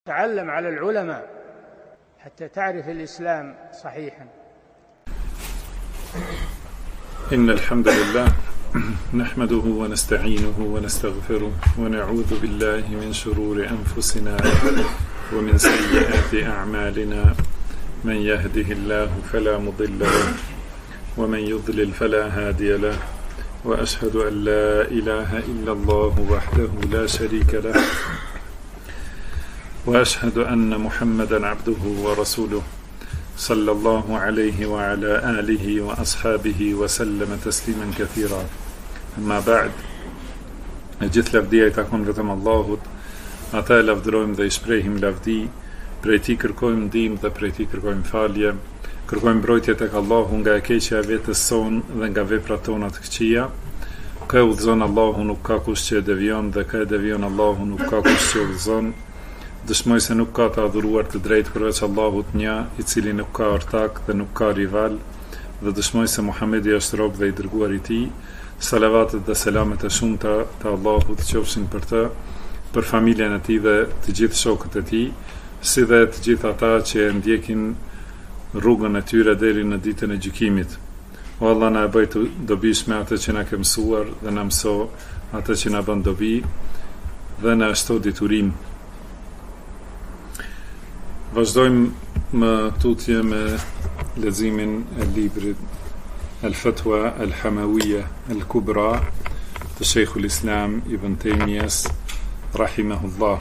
تعلم على العلماء حتى تعرف الإسلام صحيحا. إن الحمد لله نحمده ونستعينه ونستغفره ونعوذ بالله من شرور أنفسنا ومن سيئات أعمالنا. من يهده الله فلا مضل له ومن يضلل فلا هادي له، وأشهد أن لا إله إلا الله وحده لا شريك له، وأشهد أن محمدا عبده ورسوله صلى الله عليه وعلى آله وأصحابه وسلم تسليما كثيرا. أما بعد، gjithë lavdia I takon vetëm Allahut, ata e lavdërojmë dhe I shprehim lavdi, prej Tij kërkojmë ndihmë dhe prej Tij kërkojmë falje, kërkojmë mbrojtje tek Allahu nga e keqja e vetes sonë dhe nga veprat tona të këqija. Ka udhëzon Allahu, nuk ka kush që e devion, dhe ka e devion Allahu, nuk ka kush që udhëzon. Dëshmoj se nuk ka të adhuruar të drejtë përveç Allahut një, I cili nuk ka ortak dhe nuk ka rival, dhe dëshmoj se Muhamedi është rob dhe I dërguar I Tij. Salavatet dhe selamet e shumta të Allahut qofshin për të, për familjen e tij dhe të gjithë shokët e tij, si dhe të gjithë ata që e ndjekin rrugën e tyre deri në ditën e gjykimit. O Allah, na e bëj të dobishme atë që na ke mësuar dhe na mëso atë që na bën dobi dhe na shto diturim. Vazhdojmë më tutje me leximin e librit Al-Fatwa Al-Hamawiyya Al-Kubra të Sheikhul Islam Ibn Taymiyas rahimahullah.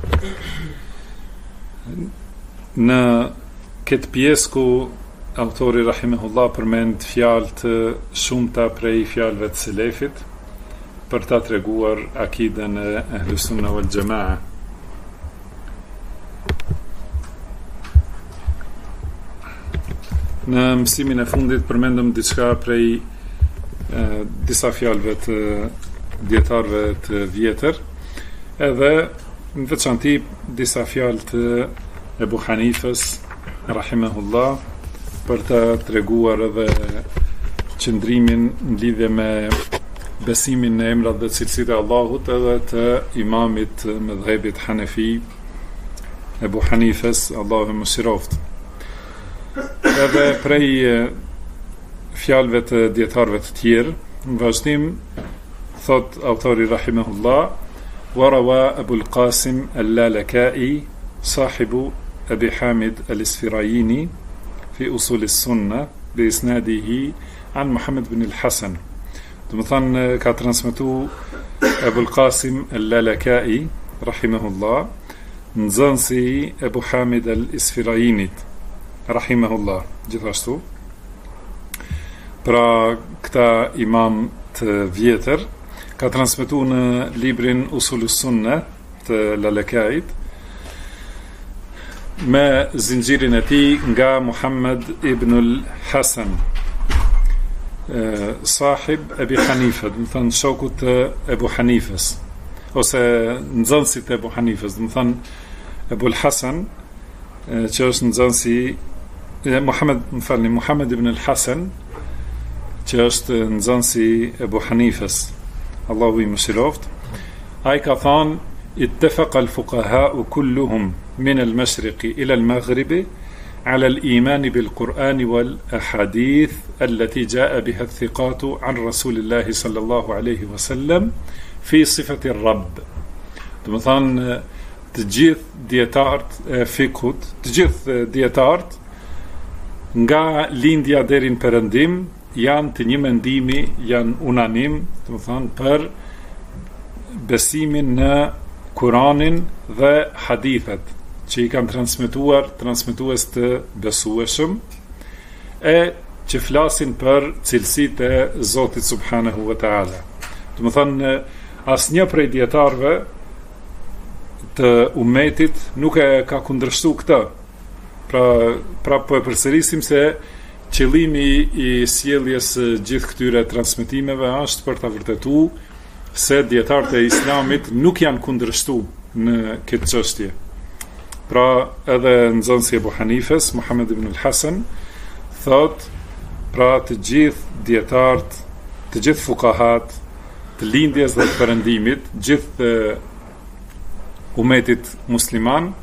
Në këtë pjesë ku autori rahimahullah përmend fjalë të shumta prej fjalëve të selefit për ta treguar akiden e Ahlus Sunna wal Jamaa. Në mësimin e fundit përmendëm diçka prej disa fjalëve të dietarëve të vjetër, edhe në veçanti disa fjalë të Ebu Hanifës rahimahullah, për të treguar edhe qëndrimin në lidhje me besimin në emrat dhe cilësitë e Allahut, edhe të imamit mëdhëbit Hanefi Ebu Hanifës, Allahu e mëshiroft. Edhe prej fjalëve të dietarëve të tjerë, në vazhdim thot autori rahimahullah: wa rawa Abu al-Qasim al-Lalaka'i sahibu Abi Hamid al-Isfirayini fi usul as-sunnah bi isnadihi an Muhammad ibn al-Hasan. Do të thonë ka transmetuar Abu al-Qasim al-Lalaka'i rahimahullah, nxënësi Abu Hamid al-Isfirayinit rahimahullah, gjithashtu. Pra këta imam të vjetër ka transmetuar në librin Usulus Sunnah të Lalakait me zinxhirin e tij nga Muhammad ibn al-Hasan, sahib Abi Hanifa, do të thënë shoku të Ebu Hanifës, ose nxënësit të Ebu Hanifës, do të thënë Ebu al-Hasan, që është nxënësi Muhammad ibn al-Hasan, që është nxënësi Ebu Hanifës, Allahu I mëshiroft. Ai ka thënë: ittafaqa al-fuqaha'u kulluhum min al-mashriqi ila al-maghribi ala al-iman bil-Qur'an wal-ahadith allati ja'a biha ath-thiqatu an Rasulillahi sallallahu alayhi wa sallam fi sifati ar-Rabb. Do të thonë të gjithë dietarët e fikut, të gjithë dietarët nga lindja deri në perëndim janë të një mendimi, janë unanim, do të thonë për besimin në Kur'anin dhe hadithet që I kanë transmetuar transmetues të besueshëm, e që flasin për cilësitë e Zotit subhanahu wa taala. Do të thonë asnjë prej dietarëve të umetit nuk e ka kundërshtuar këtë. Pra po e përsërisim se qëllimi I sjelljes gjithë këtyre transmetimeve është për ta vërtetuar se dietarët e Islamit nuk janë kundërshtuar në këtë çështje. Pra edhe nxënësi Ebu Hanifës, Muhammad ibn al-Hasan, thot pra të gjithë dietarët, të gjithë fuqahat, të lindjes dhe të perëndimit, gjithë umetit musliman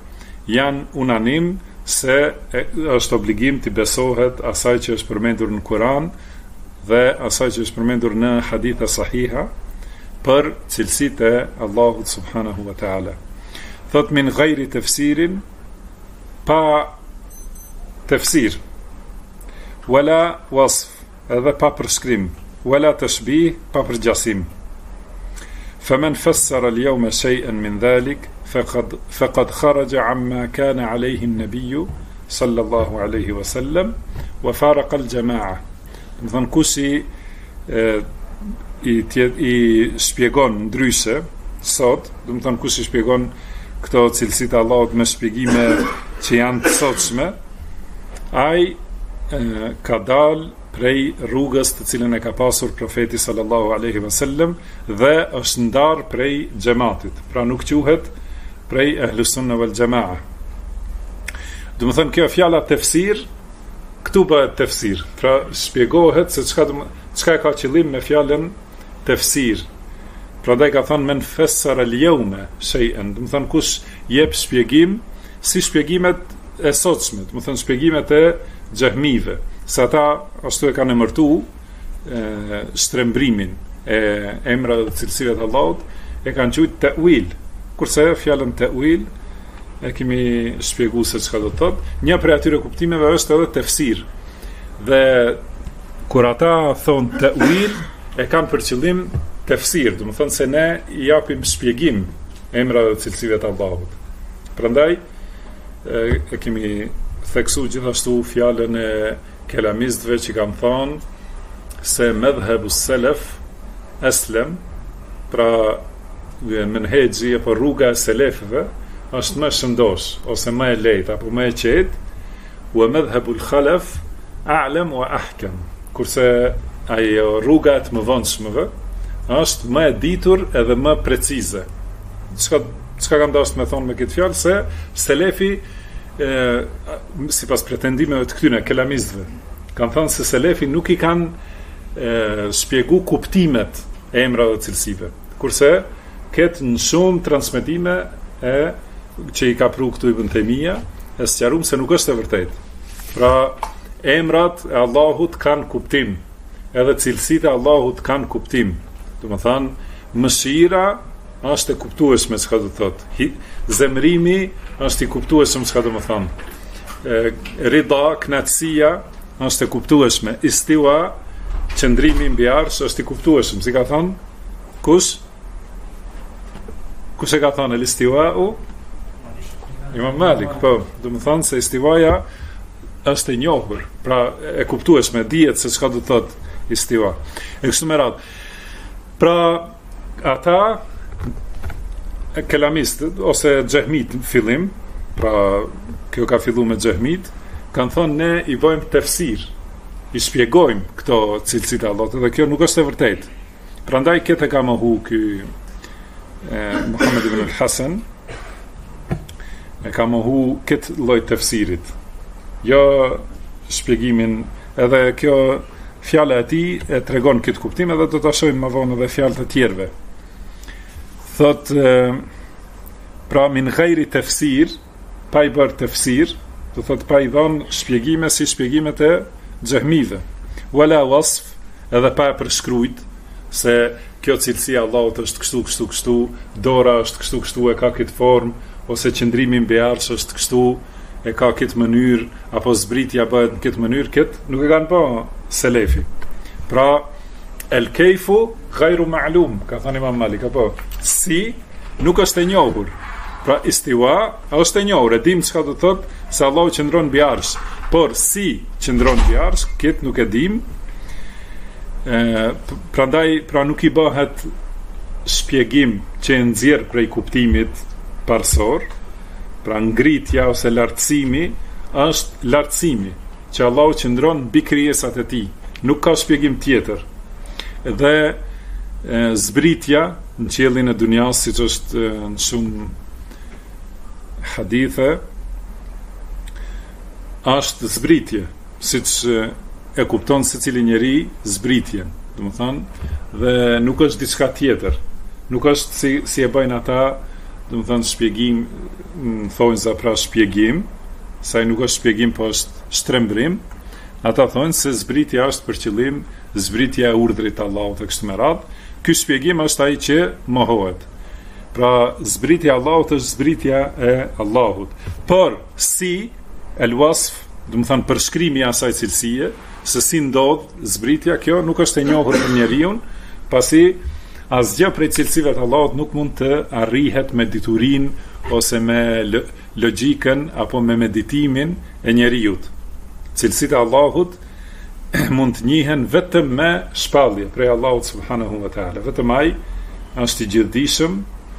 janë unanim se është obligim të besohet asaj që është përmendur në Kur'an dhe asaj që është përmendur në haditha sahiha për cilësitë e Allahut subhanahu wa ta'ala. Thot min ghairi tefsirin, pa tefsir, wala wasf, edhe pa përshkrim, wala tashbih, pa përgjasim. فمن فسر اليوم شيئا من ذلك فقد خرج عما كان عليه النبي صلى الله عليه وسلم وفارق الجماعة. Do të thonë kush i shpjegon ndryshe sot, do të thonë kush i shpjegon këto cilësitë e Allahut me shpjegime që janë të sotshme, ai ka dalë prej rrugës të cilën e ka pasur profeti sallallahu alaihi wasallam dhe është ndarë prej xhamatit, pra nuk quhet prej ahlus sunna wal jamaa. Do të thonë kjo fjala tefsir, këtu bëhet tefsir, pra shpjegohet se çka ka qëllim me fjalën tefsir. Prandaj ka thënë men fassara al-yawma shay'an, do të thonë kush jep shpjegim si shpjegimet e sotshme, do të thonë shpjegimet e xehmive, se ata ashtu e kanë emërtu shtrembrimin e emrave dhe cilësive të Allahut, e kanë quajtur ta'wil, kurse fjalën ta'wil e kemi shpjeguar se çka do të thotë. Një prej atyre kuptimeve është edhe tefsir. Dhe kur ata thonë ta'wil, e kanë për qëllim tefsir, do të thonë se ne i japim shpjegim emrave dhe cilësive të Allahut. Prandaj e kemi theksu gjithashtu fjalën e kelamistëve që kanë thonë se medhhebu selef eslem, pra menhexhi apo rruga e selefëve është më shëndosh ose më e lehtë apo më e qetë, wa medhhebu al-khalaf a'lam wa ahkam, kurse ajo rruga e të mëvonshmëve është më e ditur edhe më precize. Çka kam dashur me thonë me këtë fjalë, se selefi sipas pretendimeve të këtyre kelamistëve kanë thënë se selefi nuk i kanë shpjegu kuptimet e emrave dhe cilësive, kurse ketë në shumë transmetime që i ka pru këtu Ibn Taymija, e sqaruar se nuk është e vërtetë. Pra emrat e Allahut kanë kuptim, edhe cilësitë e Allahut kanë kuptim. Do të thonë mëshira është e kuptueshme çka do të thotë. Zemrimi është i kuptueshëm çka do të thonë. Rida, knatësia është e kuptueshme. Istiwa, qëndrimi mbi arsh është i kuptueshëm. Si ka thonë? Kush e ka thonë el-istiwa'u? Imam Malik, po. Do të thonë se istiwaja është e njohur, pra e kuptueshme, dihet se çka do të thotë istiwa. E kështu me radhë. Pra ata kelamistët ose xehmit në fillim, pra kjo ka filluar me xehmit, kanë thonë ne i bëjmë tefsir, i shpjegojmë këto cilësitë e Allahut, dhe kjo nuk është e vërtetë. Prandaj këtë ka mohu ky Muhammed ibn al-Hasan, e ka mohu këtë lloj tefsirit. Jo shpjegimin, edhe kjo fjala e tij e tregon këtë kuptim, edhe do ta shohim më vonë edhe fjalët e tjerëve. Thot pra min ghairi tefsir, pa i bërë tefsir, do thot pa i dhënë shpjegime si shpjegimet e xehmive, wala wasf, edhe pa e përshkruajt se kjo cilësi e Allahut është kështu, dora është kështu, e ka këtë formë, ose qëndrimi mbi arsh është kështu, e ka këtë mënyrë, apo zbritja bëhet në këtë mënyrë, këtë nuk e kanë bërë selefi. Pra el kejfu gajru ma'lum, ka thënë Imam Malik, apo si nuk është e njohur. Pra istiwa është e njohur, e dim çka do të thotë se Allahu qëndron mbi arsh, por si qëndron mbi arsh, këtë nuk e dim. Prandaj pra nuk i bëhet shpjegim që e nxjerr prej kuptimit parsor. Pra ngritja ose lartësimi është lartësimi që Allahu qëndron mbi krijesat e tij, nuk ka shpjegim tjetër. Dhe zbritja në qiellin e dunjas, siç është në shumë hadithe, është zbritje, siç e kupton secili njeri zbritjen, domethënë, dhe nuk është diçka tjetër. Nuk është si e bëjnë ata do të thënë shpjegim, thonë za pra shpjegim, sa nuk është shpjegim, po është shtrembrim. Ata thonë se zbritja është për qëllim zbritja e urdhrit të Allahut e kështu me radhë. Ky shpjegim është ai që mohohet. Pra zbritja e Allahut është zbritja e Allahut. Por si el wasf, do të thënë përshkrimi i asaj cilësie, se si ndodh zbritja, kjo nuk është e njohur për njeriu, pasi asgjë prej cilësive të Allahut nuk mund të arrihet me diturinë ose me logjikën apo me meditimin e njeriut. Cilësitë e Allahut mund të njihen vetëm me shpallje prej Allahut subhanahu wa taala. Vetëm ai është i gjithdijshëm,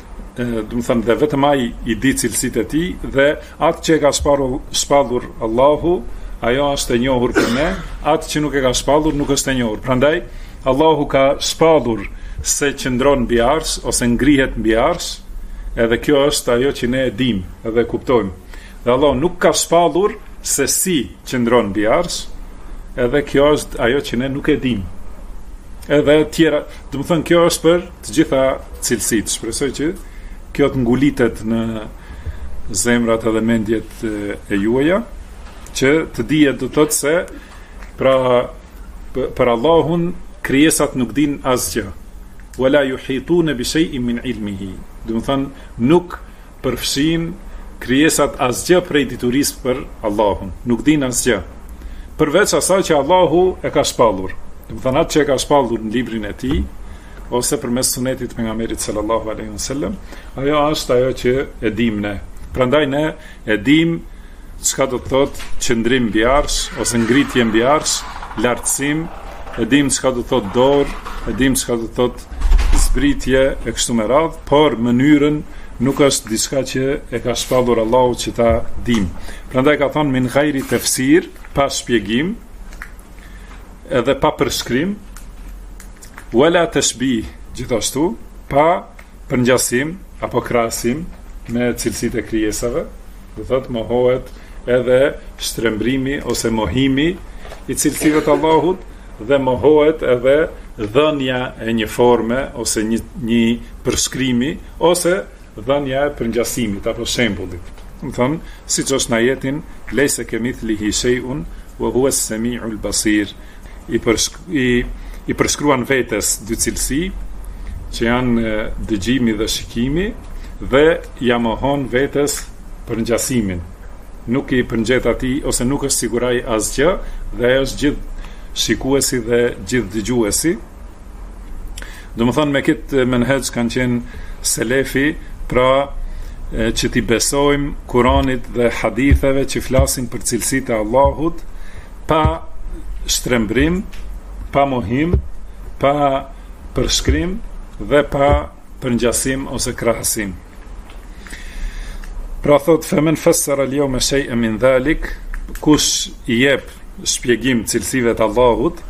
do të thënë, dhe vetëm ai i di cilësitë e tij, dhe atë që e ka shpallur Allahu, ajo është e njohur për ne, atë që nuk e ka shpallur nuk është e njohur. Prandaj Allahu ka shpallur se qëndron mbi ars ose ngrihet mbi ars, edhe kjo është ajo që ne e dim edhe kuptojmë. Dhe Allahu nuk ka shpallur se si qëndron mbi ars, edhe kjo është ajo që ne nuk e dim. Edhe tjera, do të thënë, kjo është për të gjitha cilësitë. Shpresoj që kjo të ngulitet në zemrat edhe mendjet e juaja, që të dihet, do të thotë se pra për Allahun krijesat nuk din asgjë. Wala yuhituna bi shay'in min ilmihi. Do të thënë, nuk përfshin krijesat asgjë prej diturisë për Allahun. Nuk din asgjë. Përveç asaj që Allahu e ka shpallur. Do të thënë, atë që e ka shpallur në librin e tij, ose përmes sunetit pejgamberit sallallahu alaihi wasallam, ajo është ajo që e dim ne. Prandaj ne e dim çka do të thotë qëndrim mbi arsh ose ngritje mbi arsh, lartësim, e dim çka do të thotë dorë, e dim çka do të thotë zbritje e kështu me radhë, por mënyrën nuk është diçka që e ka shpallur Allahu që ta dim. Prandaj ka thonë min ghairi tafsir, pa shpjegim, edhe pa përshkrim, wala tashbih, gjithashtu pa përngjasim apo krahasim me cilësitë e krijesave, do thotë mohohet edhe shtrembrimi ose mohimi i cilësive të Allahut, dhe mohohet edhe dhënia e një forme ose një përshkrimi ose dhënia e përngjasimit apo shembullit. Do thonë, siç është në ajetin leysa kemithlihi shay'un wa huwa as-sami'ul basir, i përshkruan vetes dy cilësi që janë dëgjimi dhe shikimi, dhe ja mohon vetes përngjasimin. Nuk i përngjet atij ose nuk është siguraj asgjë, dhe është gjithë shikuesi dhe gjithë dëgjuesi. Do më thonë, me këtë menhej kanë qenë selefi, pra që t'i besojmë Kuranit dhe haditheve që flasin për cilësitë e Allahut, pa shtrembrim, pa mohim, pa përshkrim dhe pa përngjasim ose krahasim. Pra thot, femen fassara al-yawma shay'an min dhalik, kush i jep shpjegim cilësive të Allahut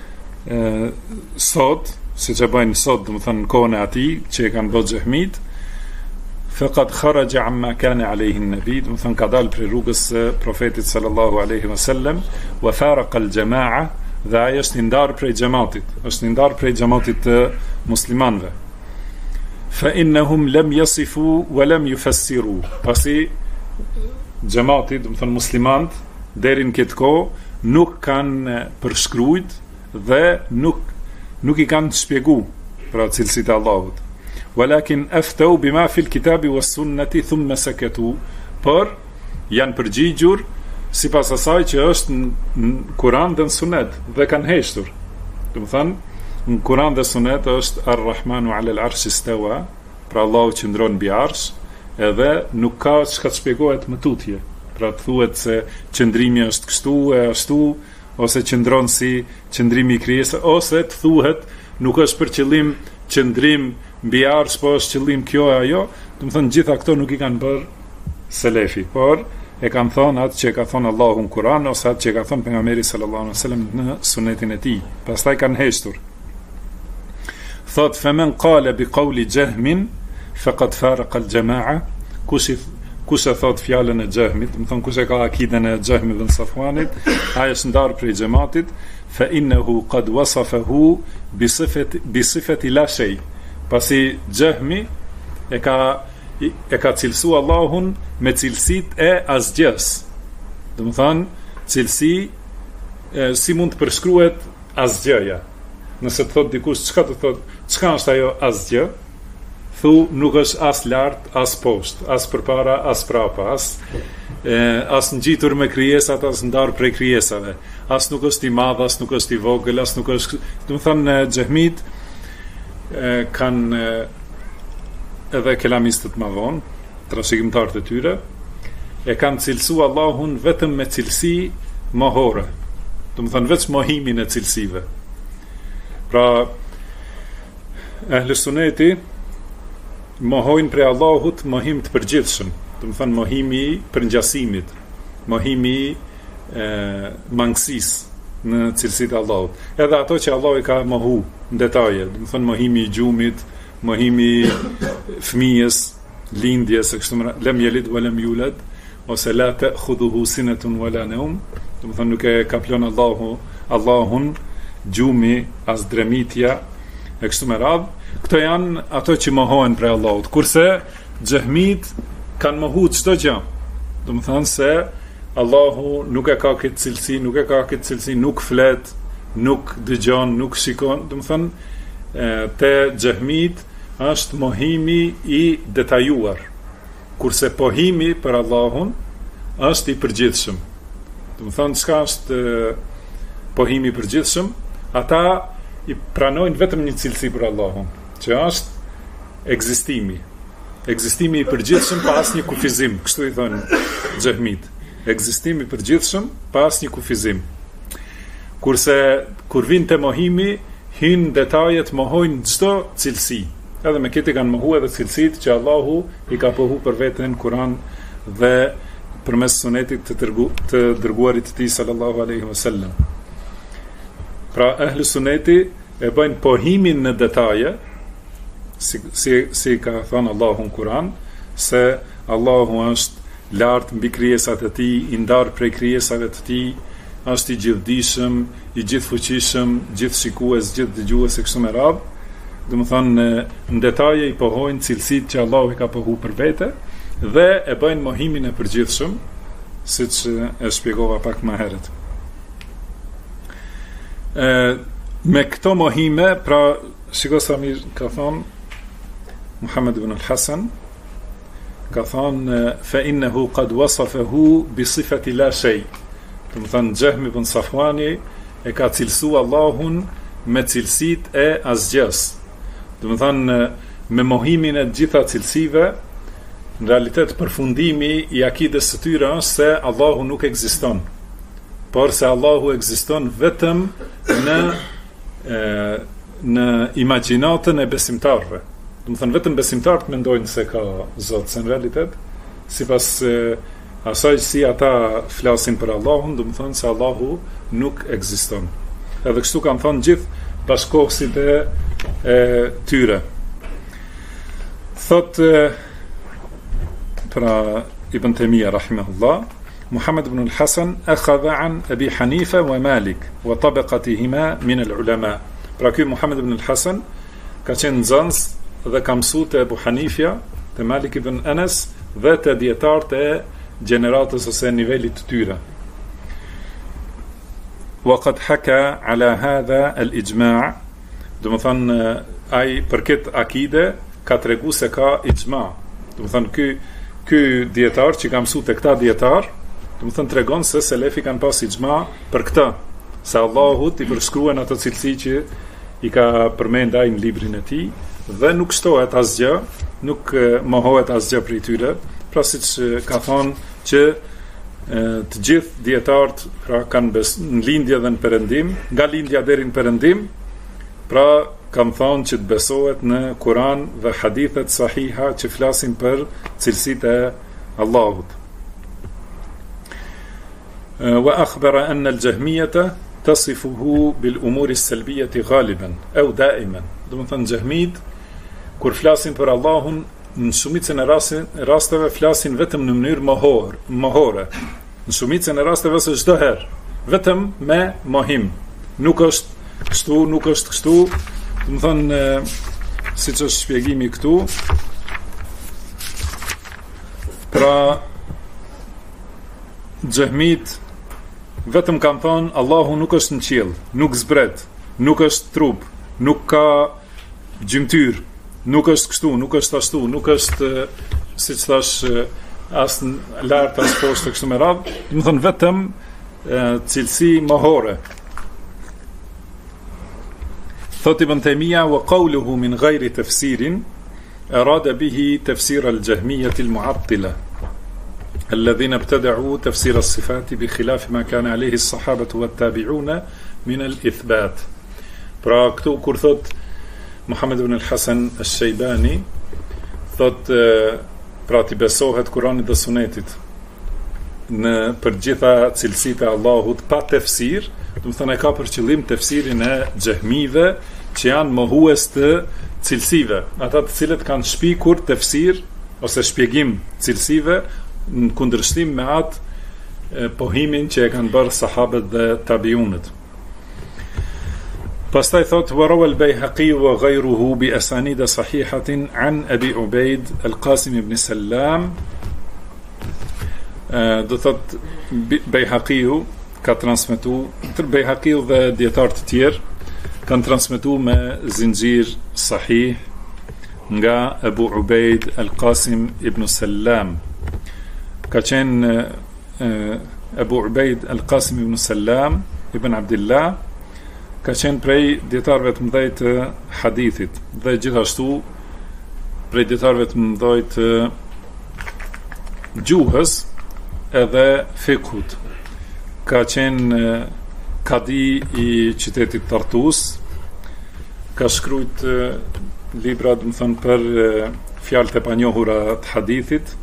sot, siç e bëjnë sot, do të thënë në kohën e atij që e kanë bërë xehmit, faqad kharaja amma kana alayhi an-nabi, do të thënë ka dalë prej rrugës së profetit sallallahu alaihi wasallam, wa faraqa al-jama'a, dhe ai është i ndarë prej xhamatit, është i ndarë prej xhamatit të muslimanëve. Fa innahum lam yasifu wa lam yufassiru, pasi xhamati, do të thënë muslimanët, deri në këtë kohë nuk kanë përshkruajt dhe nuk i kanë shpjegu pra cilësitë e Allahut. Walakin aftau bima fi al-kitabi was-sunnati thumma sakatu, por janë përgjigjur sipas asaj që është në Kur'an dhe në Sunet, dhe kanë heshtur. Do të thënë, në Kur'an dhe Sunet është Ar-Rahmanu 'ala al-'arshi istawa, pra Allahu qëndron mbi arsh, edhe nuk ka çka të shpjegohet më tutje. Pra të thuhet se qëndrimi është kështu e ashtu, ose qëndron si qëndrimi i krijesës, ose të thuhet nuk është për qëllim qëndrim mbi arsh, po është qëllim kjo e ajo. Do të thënë, gjitha këto nuk i kanë bërë selefi, por e kanë thonë atë që ka thonë Allahu në Kur'an, ose atë që ka thonë pejgamberi sallallahu alaihi wasallam në sunetin e tij. Pastaj kanë heshtur. Thot, femen qala bi qawli jahmin faqad faraqa al-jama'a, kush e thot fjalën e Xehmit, do të thonë kush e ka akiden e Xehmit dhe Safuanit, ai është ndarë prej xhamatit, fa innahu qad wasafahu bi sifati la shay, pasi Xehmi e ka e ka cilësu Allahun me cilësit e asgjës. Do më thanë, cilësi si mund të përshkruhet asgjëja. Nëse të thot dikush, çka të thot, çka është ajo asgjë? Thu, nuk është as lart, as poshtë, as përpara, as prapa, as ngjitur me krijesat, as ndar prej krijesave. As nuk është i madh, as nuk është i vogël, as nuk është, do të thonë xehmit kanë edhe kelamistët më vonë, trashëgimtarët e tyre, e kanë cilësu Allahun vetëm me cilësi mohore. Do të thonë veç mohimin e cilësive. Pra, Ahlus Sunneti mohojnë prej Allahut mohim të përgjithshëm, do të thonë mohimi i përngjasimit, mohimi i mangësisë në cilësitë e Allahut. Edhe ato që Allah i ka mohu në detaje, do të thonë mohimi i gjumit, mohimi i fëmijës, lindjes, lem yelid wa lem yulad, ose la ta'khudhuhu sinatun wala nawm, do të thonë nuk e ka plon Allahun gjumi, as dremitja, e kështu me radhë. Këto janë ato që mohohen prej Allahut, kurse xehmit kanë mohu çdo gjë. Do të thonë se Allahu nuk e ka këtë cilësi, nuk flet, nuk dëgjon, nuk shikon. Do të thonë te xehmit është mohimi i detajuar, kurse pohimi për Allahun është i përgjithshëm. Do të thonë çka është pohimi i përgjithshëm, ata i pranojnë vetëm një cilësi për Allahun, që është ekzistimi i përgjithshëm pa asnjë kufizim, kështu i thonë xehmit. Ekzistimi i përgjithshëm pa asnjë kufizim. Kurse kur vin te mohimi, hin detajet, mohojnë çdo cilësi. Edhe me këtë kanë mohuar edhe cilësitë që Allahu i ka pohu për veten në Kur'an dhe përmes sunetit të dërguarit të tij sallallahu alaihi wasallam. Pra Ahlus Sunneti e bëjnë pohimin në detaje, si ka thënë Allahu në Kur'an, se Allahu është lart mbi krijesat e tij, i ndar prej krijesave të tij, është i gjithdijshëm, i gjithfuqishëm, gjithshikues, gjithdëgjues e kështu me radhë. Do të thonë në detaje i pohojnë cilësitë që Allahu i ka pohu për vete dhe e bëjnë mohimin e përgjithshëm, siç e shpjegova pak më herët. Me këto mohime, pra shiko sa mirë ka thonë Muhammed ibn al-Hasan, ka thonë fa innehu qad wasafahu bi sifati la shay. Do të thonë Jahm ibn Safwani e ka cilësu Allahun me cilësitë e asgjës. Do të thonë me mohimin e gjitha cilësive, në realitet përfundimi i akides së tyre është se Allahu nuk ekziston, por se Allahu ekziston vetëm në imagjinatën e besimtarëve. Do të thonë vetëm besimtarët mendojnë se ka Zot, se në realitet sipas asaj si ata flasin për Allahun, do të thonë se Allahu nuk ekziston. Edhe kështu kanë thonë gjithë bashkohësit e tyre. Thot pra Ibn Taymija rahimahullah, Muhammed ibn al-Hasan akhadha an Abi Hanifa wa Malik wa tabaqatihima min al-ulama. Pra ky Muhammed ibn al-Hasan ka qenë nxënës dhe ka mësuar te Abu Hanifja, te Malik ibn Anas dhe te dietarët e gjeneratës ose nivelit të tyre. Wa qad haka ala hadha al-ijma', do të thonë ai për këtë akide ka tregu se ka ijma'. Do të thonë ky dietar që ka mësuar te këta dietar, do të thonë tregon se selefi kanë pas ijma për këtë, se Allahut i përshkruan ato cilësi që i ka përmend ai në librin e tij dhe nuk shtohet asgjë, nuk mohohet asgjë prej tyre, pra siç ka thonë që të gjithë dietarët pra kanë në lindje dhe në perëndim, nga lindja deri në perëndim, pra kanë thonë që të besohet në Kur'an dhe hadithet sahiha që flasin për cilësitë e Allahut. Wa akhbara anna al-jahmiyata tasifuhu bil umuri as-salbiyati ghaliban aw da'iman. Do të thonë xehmit kur flasin për Allahun në shumicën e rasteve flasin vetëm në mënyrë mohore. Në shumicën e rasteve ose çdo herë, vetëm me mohim. Nuk është kështu, nuk është kështu. Do të thonë siç është shpjegimi këtu, Pra xehmit vetëm kanë thonë Allahu nuk është në qiell, nuk zbret, nuk është trup, nuk ka gjymtyr, nuk është kështu, nuk është ashtu, nuk është siç thash as lart as poshtë kështu me radhë, do të thonë vetëm cilësi mohore. Thot Ibn Taymija wa qawluhu min ghayri tafsirin arada bihi tafsir al-jahmiyyah al-mu'attila الذين ابتدعوا تفسير الصفات بخلاف ما كان عليه الصحابة والتابعون من الإثبات. Pra këtu kur thot Muhammed ibn al-Hasan al-Shaybani thot pra ti besohet Kuranit dhe Sunetit në përgjitha cilësitë e Allahut pa tefsir, do të thonë e ka për qëllim tefsirin e xehmive që janë mohues të cilësive, ata të cilët kanë shpikur tefsir ose shpjegim cilësive në kundërshtim me atë pohimin që e kanë bërë sahabët dhe tabiunët. Pastaj thot warawa al-Bayhaqi wa ghayruhu bi asanid sahihatin an Abi Ubayd al-Qasim ibn Sallam. Do thot Bayhaqiu ka transmetuar, Bayhaqiu dhe dietar të tjerë kanë transmetuar me zinxhir sahih nga Abu Ubayd al-Qasim ibn Sallam. Ka qenë Abu Ubayd al-Qasim ibn Sallam ibn Abdullah, ka qenë prej dietarëve të mëdhej të hadithit dhe gjithashtu prej dietarëve të mëdhej të gjuhës edhe fikhut. Ka qenë kadi i qytetit Tartus, ka shkruajt libra, do të thënë, për fjalët e panjohura të hadithit.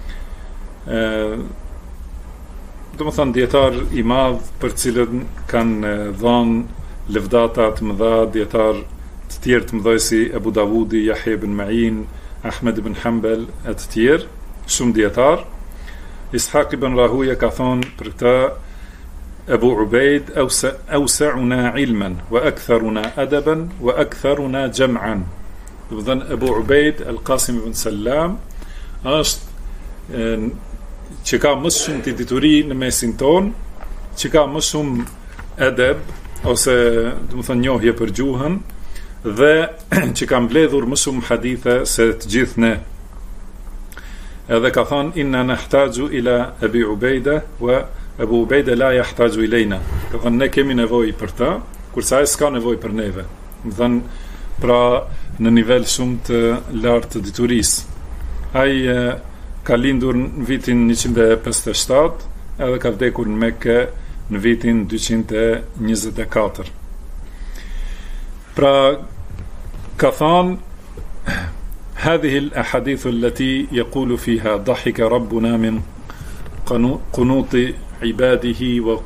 Do të thënë dietar i madh për cilën kanë dhënë lëvdata të mëdha dietar të tjerë të mëdhej si Abu Davudi, Yahya ibn Ma'in, Ahmed ibn Hanbal e të tjerë, shumë dietar. Ishaq ibn Rahuya ka thonë për këtë Abu Ubayd awsa'una ilman wa aktharuna adaban wa aktharuna jam'an. Do të thënë Abu Ubayd al-Qasim ibn Sallam është që ka më shumë të dituri në mesin ton, që ka më shumë edeb, ose do të thënë njohje për gjuhën, dhe që ka mbledhur më shumë hadithe se të gjithë ne. Edhe ka thënë inna nahtaju ila Abi Ubejda wa Abu Ubejda la yahtaju ilejna. Ka thënë ne kemi nevojë për ta, kurse ai s'ka nevojë për neve. Do thënë pra në nivel shumë të lartë të diturisë. Ai ka lindur në vitin 157 edhe ka vdekur në Mekë në vitin 224. Pra ka thënë هذه الأحاديث التي يقول فيها ضحك ربنا من قنوط عباده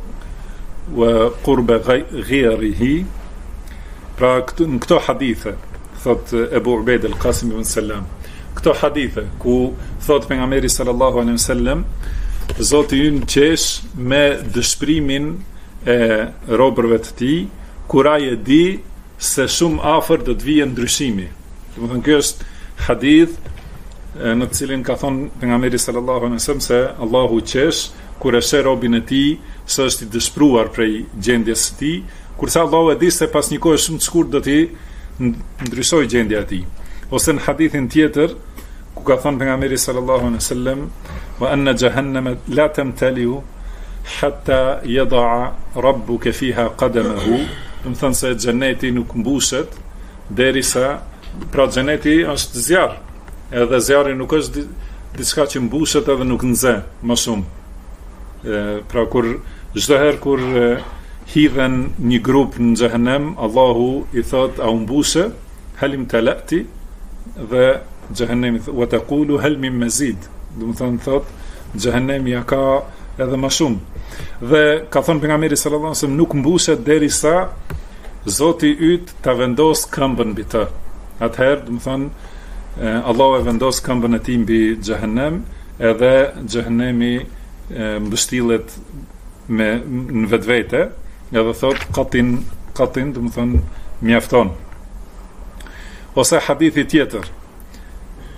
وقرب غيره. Pra këto hadithe, thot Abu Ubayd al-Qasim ibn Sallam, këto hadithe ku thot pejgamberi sallallahu alaihi wasallam Zoti ynë qesh me dëshpërimin e robërve të tij, kur ai e di se shumë afër do të vijë ndryshimi. Domethënë ky është hadith në të cilin ka thonë pejgamberi sallallahu alaihi wasallam se Allahu qesh kur e sheh robën e tij se është i dëshpëruar prej gjendjes së tij, kurse Allahu e di se pas një kohe shumë të shkurtër do t'i ndryshojë gjendja e tij. Ose në hadithin tjetër ku ka thënë pejgamberi sallallahu alaihi wasallam wa anna jahannama la tamtaliu hatta yada'a rabbuka fiha qadamahu. Do të thonë se xheneti nuk mbushet derisa, pra xheneti është zjarr, edhe zjarri nuk është diçka që mbushet edhe nuk nxe më shumë. Pra kur çdo herë kur hidhen një grup në xhehenem, Allahu i thot a u mbushe, halim talati, dhe xhehenemi wa taqulu hal min mazid. Do të thot xhehenemi ja ka edhe më shumë. Dhe ka thënë pejgamberi sallallahu alajhi wasallam nuk mbushet derisa Zoti yt ta vendos këmbën mbi të. Atëherë, do të thonë Allahu e vendos këmbën e tij mbi xhehenem, edhe xhehenemi mbështillet me në vetvete, edhe thot qatin, do të thonë mjafton. Ose hadithi tjetër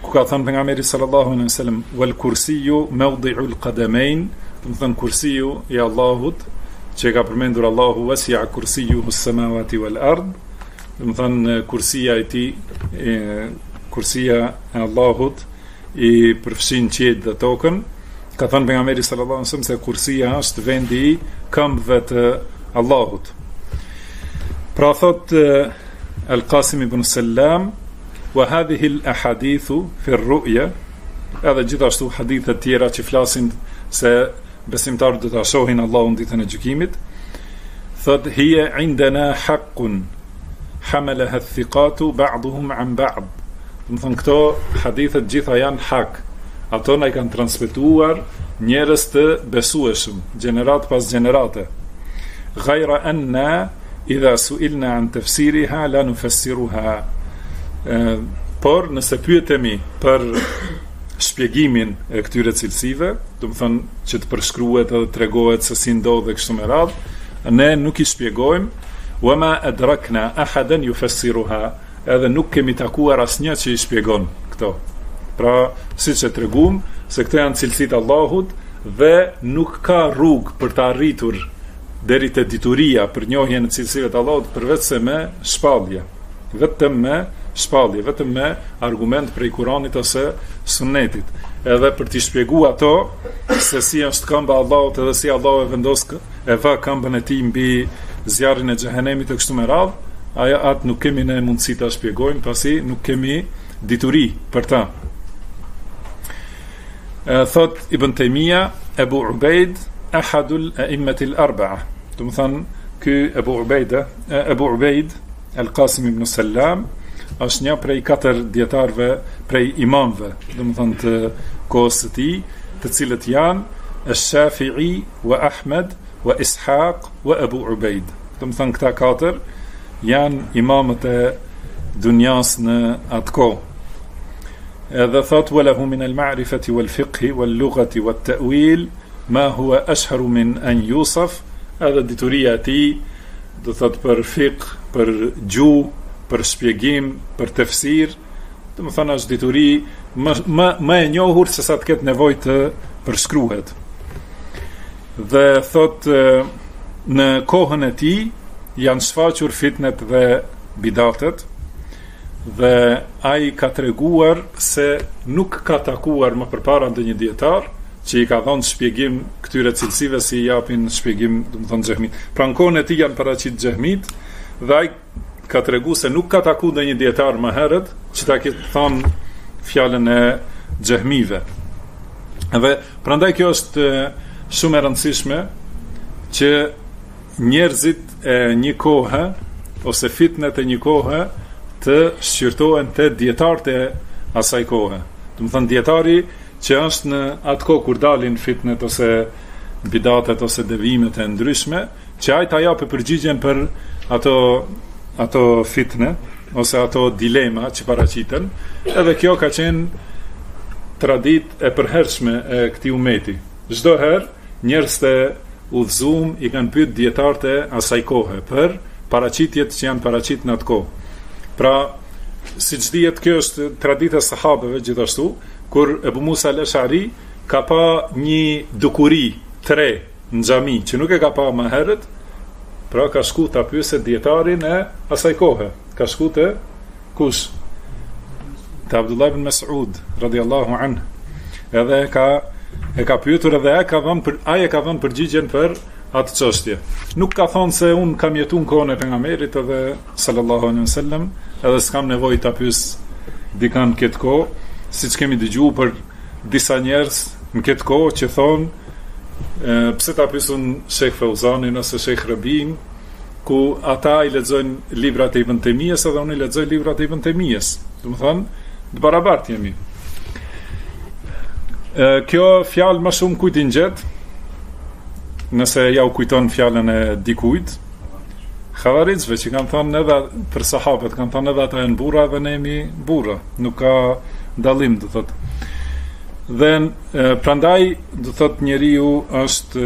ku ka thënë pejgamberi sallallahu alaihi wasallam wal kursiju mawdi'ul qadamain, do të thënë kursiu i Allahut që ka përmendur Allahu wasi'a kursiyuhu as-samawati wal ard, do të thënë kursia e tij, kursia e Allahut i përfshin qiellin dhe tokën. Ka thënë pejgamberi sallallahu alaihi wasallam se kursia është vendi i këmbëve të Allahut. Pra thot Al-Qasim ibn Sallam, wa hadhihi al-ahadithu fi ar-ru'ya, edhe gjithashtu hadithe të tjera që flasin se besimtarët do ta shohin Allahun ditën e gjykimit. Thot hiya indana haqqun hamalaha ath-thiqatu ba'dhum an ba'd. Do të thonë këto hadithe gjitha janë hak. Ato na i kanë transmetuar njerëz të besueshëm, gjenerat pas gjenerate. Ghayra anna idha su'ilna an tafsiriha la nufassiruha. Por nëse pyetemi për shpjegimin e këtyre cilësive, do të thonë që të përshkruhet edhe tregohet se si ndodh kështu me radhë, ne nuk i shpjegojmë, wama adrakna ahadan yufassiruha, edhe nuk kemi takuar asnjë që i shpjegon këto. Pra, siç e treguam, se këto janë cilësitë e Allahut dhe nuk ka rrugë për të arritur deri te dituria për njohjen e cilësive të Allahut përveç se me shpallje. Vetëm me shpallje, vetëm me argument prej Kuranit ose Sunnetit. Edhe për t'i shpjeguar ato se si është këmba e Allahut edhe si Allahu e vendos e vë këmbën e tij mbi zjarrin e xhehenemit e kështu me radhë, atë nuk kemi ne mundësi ta shpjegojmë, pasi nuk kemi dituri për ta. Thot Ibn Taymija, Abu Ubaid ahadul a'immatil arba'a. Do të thonë ky Abu Ubaid Al-Qasim ibn Sallam është një prej 4 dietarëve, prej imamëve, do të thonë të kohës së tij, të cilët janë Ash-Shafi'i wa Ahmed wa Ishaq wa Abu Ubaid. Do të thonë këta 4 janë imamët e dunjas në atë kohë. Edhe thot walahu min al-ma'rifati wal-fiqhi wal-lughati wat-ta'wil ma huwa ashharu min an yusaf. Edhe dituria e tij do thot për fiqh, për gjuhë, për shpjegim, për tefsir, do të thonë është dituri më e njohur se sa të ketë nevojë të përshkruhet. Dhe thot në kohën e tij janë shfaqur fitnet dhe bidatet, dhe ai ka treguar se nuk ka takuar më përpara ndonjë dietar që i ka dhënë shpjegim këtyre cilësive si i japin shpjegim, do të thonë xehmit. Pra në kohën e tij janë paraqit xehmit dhe ai ka treguar se nuk ka takuar ndonjë dietar më herët që ta ketë thënë fjalën e xehmive. Dhe prandaj kjo është shumë e rëndësishme që njerëzit e një kohe ose fitnet e një kohe të shqyrtohen te dietarët e asaj kohe. Do të thonë dietari që është në atë kohë kur dalin fitnet ose bidatet ose devimet e ndryshme, që ai ta japë përgjigjen për ato fitne ose ato dilema që paraqiten. Edhe kjo ka qenë traditë e përhershme e këtij ummeti. Çdo herë njerëz të udhëzuar i kanë pyet dietarët e asaj kohe për paraqitjet që janë paraqit në atë kohë. Pra, siç dihet, kjo është tradita e sahabeve gjithashtu, kur Ebu Musa al-Ash'ari ka pa një dukuri 3 në xhami që nuk e ka pa më herët, pra ka shku ta pyesë dietarin e asaj kohe. Ka shku te kush? Te Abdullah ibn Mas'ud radhiyallahu anhu. Edhe e ka pyetur edhe ai ka dhënë përgjigjen për atë çështje. Nuk ka thonë se un kam jetuar në kohën e pejgamberit edhe sallallahu alaihi wasallam, edhe s'kam nevojë ta pyes dikan këtë kohë, siç kemi dëgjuar për disa njerëz në këtë kohë që thonë pse ta pyesun Sheikh Fauzanin ose Sheikh Rabin, ku ata i lexojnë librat e Ibn Taymijës edhe unë i lexoj librat e Ibn Taymijës. Do të thonë, të barabartë jemi. Kjo fjalë më shumë kujt i ngjet, nëse ja u kujton fjalën e dikujt, Khawarizve që kanë thonë edhe për sahabët, kanë thonë edhe ata janë burra dhe ne jemi burra, nuk ka dallim, do thotë. Dhe prandaj do thotë njeriu është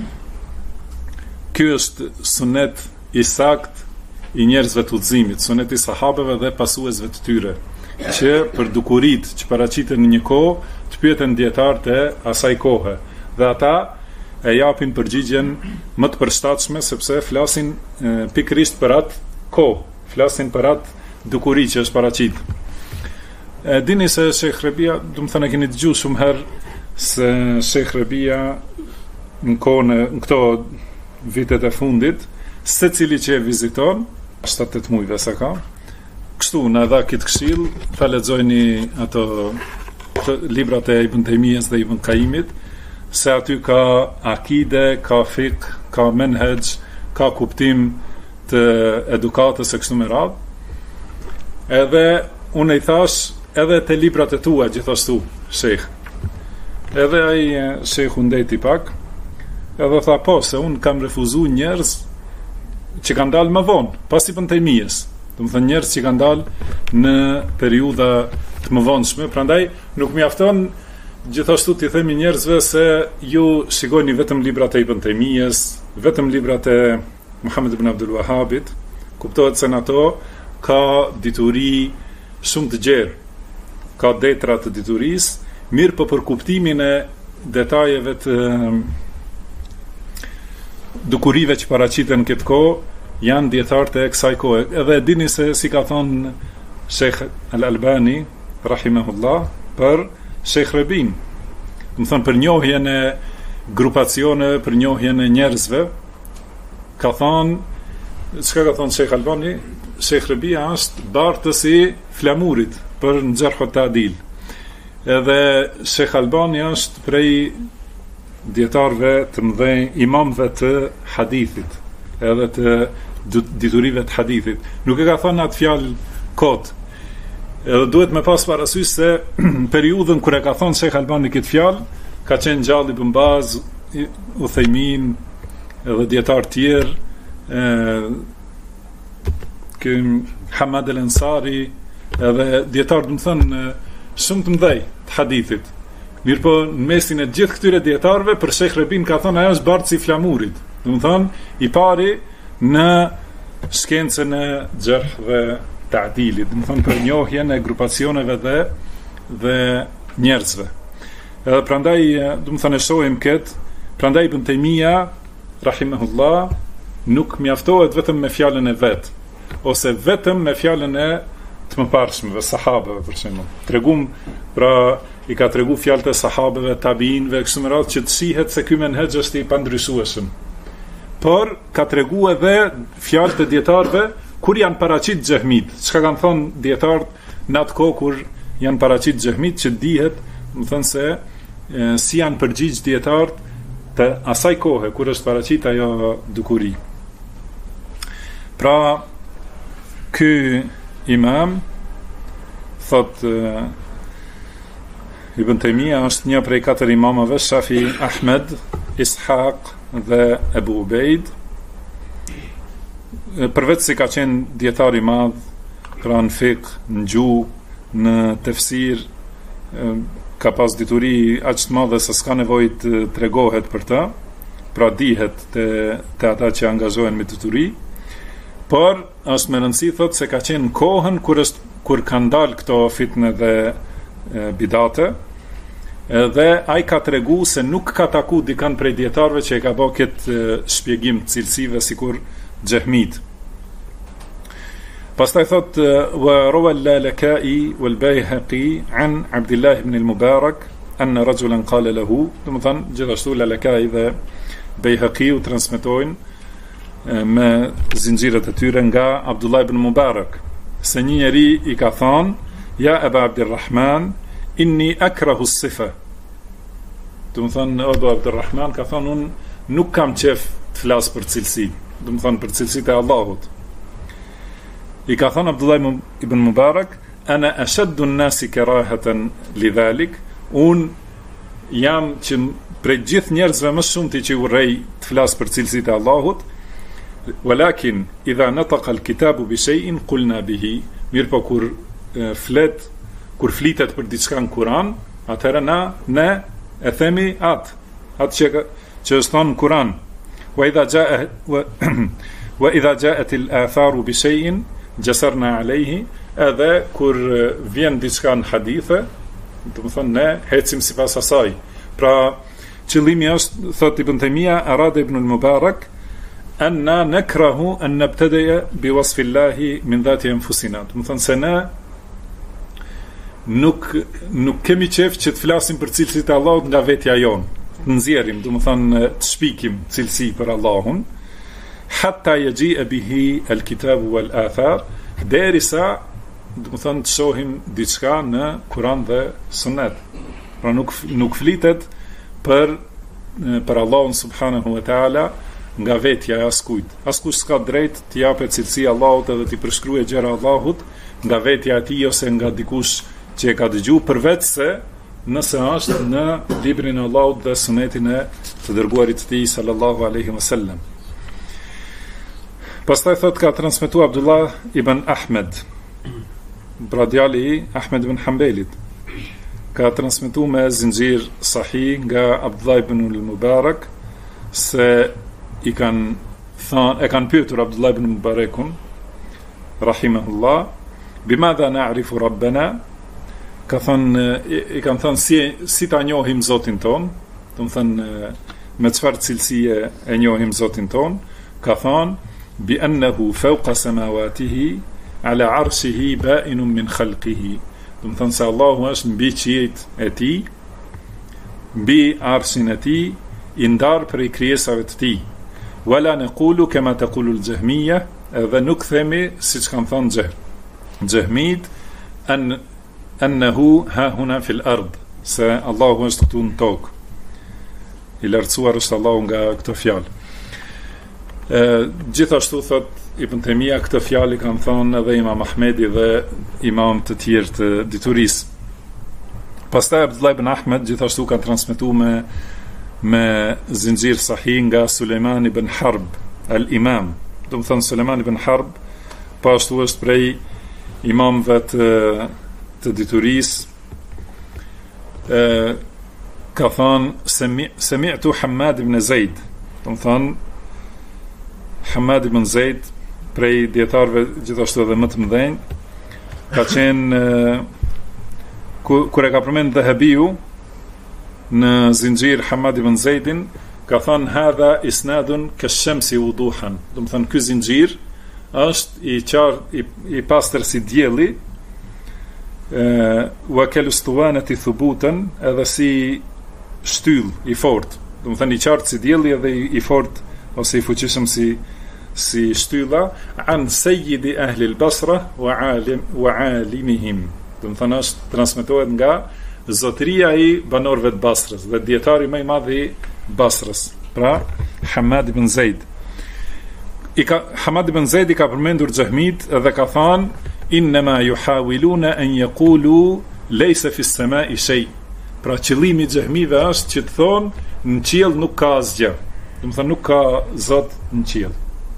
ky është sunet i sakt i njerëzve të udhëzimit, suneti i sahabeve dhe pasuesve të tyre. që për dukurit që paraqiten në një kohë të pyeten dietarët e asaj kohe, dhe ata e japin përgjigjen më të përshtatshme sepse flasin pikërisht për atë kohë, flasin për atë dukuri që është paraqit. Dini se Sheikh Rabia, do të thënë, keni dëgjuar shumë herë se Sheikh Rabia në këto vitet e fundit, secili që e viziton 7-8 muajve sa ka, kështu na dha këtë këshill, ta lexojni ato librat e Ibn Taymiyes dhe Ibn Qayyimit, se aty ka akide, ka fik, ka menhej, ka kuptim të edukatës e kështu me radhë. Edhe unë i thash, edhe te librat e tua gjithashtu, Sheikh. Edhe ai Sheikhu ndeti pak, edhe tha po, se unë kam refuzuar njerëz që kanë dalë më vonë, pas Ibn Taymiyes. Do të thënë njerëz që kanë dalë në periudha të mëvonshme, prandaj nuk mjafton gjithashtu t'i themi njerëzve se ju shikoni vetëm librat e Ibn Taymiyes, vetëm librat e Muhammed ibn Abdul Wahhabit, kuptohet se në ato ka dituri shumë të gjerë, ka detra të diturisë, mirë po për kuptimin e detajeve të dukurive që paraqiten këtë kohë, janë dietarët e kësaj kohe. Edhe dini se si ka thonë Sheikh Al-Albani rahimahullah për Sheikh Rabin, do të thonë për njohjen e grupacione, për njohjen e njerëzve, ka thonë, çka ka thonë Sheikh Albani, Sheikh Rabia është bartësi flamurit për nxerh ta'dil. Edhe Sheikh Albani është prej dietarëve të mëdhenj, imamëve të hadithit, edhe të diturive të hadithit. Nuk e ka thënë atë fjalë kot. Edhe duhet me pas parasysh se periudhën kur e ka thënë Sheikh Albani këtë fjalë, ka qenë gjallë Ibn Baz, Uthaymin, edhe dietar tjerë, Hamad el-Ansari, edhe dietar, do të thënë, shumë të mëdhej të hadithit. Mirë po, në mesin e gjithë këtyre dietarëve, për Sheikh Rabin ka thënë ajo është bartësi i flamurit. Do të thënë, i pari në shkencën e gjerh dhe ta'dilit, do të thënë për njohjen e grupacioneve dhe njerëzve. Edhe prandaj, do të thënë, e shohim këtë, prandaj Ibn Taymija rahimahullah nuk mjaftohet vetëm me fjalën e vet, ose vetëm me fjalën e të mëparshmëve, sahabëve për shembull. Tregum, pra i ka tregu fjalët e sahabëve, tabiinëve, kështu me radhë, që të shihet se ky menhej është i pandryshueshëm. Por ka tregu edhe fjalët e dietarëve kur janë paraqit xehmit. Çka kanë thonë dietarët në atë kohë kur janë paraqit xehmit, që dihet, do të thënë se si janë përgjigj dietarët të asaj kohe kur është paraqit ajo dukuri. Pra ky imam thot Ibn Taymija është një prej 4 imamave, Shafi, Ahmed, Ishaq dhe Ebu Ubejd. Përveç si ka qenë dietar i madh, pra në fiqh, në gjuhë, në tefsir, ka pas dituri aq të madhe se s'ka nevojë të tregohet për ta, pra dihet te ata që angazhohen me dituri. Por është me rëndësi thot se ka qenë kohën kur kanë dalë këto fitne dhe bidate, dhe ai ka tregu se nuk ka taku dikan prej dietarëve që e ka bërë këtë shpjegim të cilësive sikur xehmit. Pastaj thot wa rawa al-Lalaka'i wal-Bayhaqi an Abdullah ibn al-Mubarak anna rajulan qala lahu, do të thënë gjithashtu Lalaka'i dhe Bayhaqi u transmetojnë me zinxhirat e tyre nga Abdullah ibn Mubarak, se një njeri i ka thonë, ja Aba Abdurrahman, inni akrahu as-sifa. Do të thënë Abu Abdurrahman ka thonë, unë nuk kam qef të flas për cilësi, do të thënë për cilësitë e Allahut. I ka thonë Abdullah ibn Mubarak, ana ashaddu an-nasi karahatan lidhalik, unë jam që prej gjithë njerëzve më shumë që urrej të flas për cilësitë e Allahut, walakin idha nataqa al-kitabu bi shay'in qulna bihi, mirë po kur flitet për diçka në Kur'an, atëherë ne e themi atë që është thonë në Kur'an. Wa idha ja'at al-atharu bi shay'in jasarna alayhi, edhe kur vjen diçka në hadithe, do të thonë ne ecim sipas asaj. Pra qëllimi është, thot Ibn Taymija, arada Ibn al-Mubarak anna nakrahu an nabtadi'a bi wasfillahi min dhati anfusina. Do të thonë se ne nuk kemi qef që të flasim për cilësitë e Allahut nga vetja jonë, të nxjerrim, do të thonë të shpikim cilësi për Allahun, hatta yaji'a bihi al-kitab wal-athar, derisa do të thonë të shohim diçka në Kur'an dhe Sunet. Pra nuk flitet për Allahun subhanahu wa taala nga vetja e askujt. Askush s'ka drejt të japë cilësi Allahut edhe të përshkruajë gjëra Allahut nga vetja e tij ose nga dikush që e ka dëgjuar, përveç se nëse është në librin e Allahut dhe Sunetin e të dërguarit të tij sallallahu alaihi wasallam. Pastaj thot ka transmetuar Abdullah ibn Ahmed, pra djali i Ahmed ibn Hanbelit, ka transmetuar me zinxhir sahih nga Abdullah ibn al-Mubarak se e kanë pyetur Abdullah ibn Mubarakun rahimahullah, bimadha na'rifu rabbana, i kanë thënë si ta njohim Zotin ton, do të thënë me çfarë cilësie e njohim Zotin ton, ka thënë bi annahu fawqa samawatihi ala arshihi ba'inun min khalqihi. Do të thonë se Allahu është mbi qiejt e tij, mbi arshin e tij, i ndar prej krijesave të tij. Wala naqulu kama taqulu al-Jahmiyya, edhe nuk themi siç kanë thënë Jahmit, annahu ha huna fil ard, se Allahu është këtu në tokë. I lartësuar është Allahu nga këto fjalë. Gjithashtu thot Ibn Taymija, këtë fjalë kanë thënë edhe Imam Ahmedi dhe imam të tjerë të diturisë. Pastaj Abdullah ibn Ahmed gjithashtu ka transmetuar me zinxhir sahih nga Sulejman ibn Harb al-Imam. Do të thënë Sulejman ibn Harb pashtu është prej imamëve të diturisë. Ka thënë sami'tu Hammad ibn Zaid. Do të thënë Hammad ibn Zaid, prej dietarëve gjithashtu edhe më të mëdhenj, ka qenë kur e ka përmend Dhahabiu në zinxhir Hammad ibn Zaidin, ka thënë hadha isnadun kash-shamsi wuduhan. Do të thënë ky zinxhir është i pastër si dielli, wa kalustuwanati thubutan, edhe si shtyll i fortë. Do të thënë i qartë si dielli edhe i fortë ose i fuqishëm si shtylla, an sayyidi ahli al-Basra wa alimihim. Do të thënë është transmetohet nga zotëria i banorëve të Basrës dhe dietari më i madh i Basrës, pra Hammad ibn Zaid. Hammad ibn Zaid i ka përmendur Jahmit dhe ka thënë innama yuhawiluna an yaqulu laysa fi as-sama'i shay. Pra qëllimi i Jahmive është që të thonë në qiell nuk ka asgjë. Do të thënë nuk ka Zot në qiell.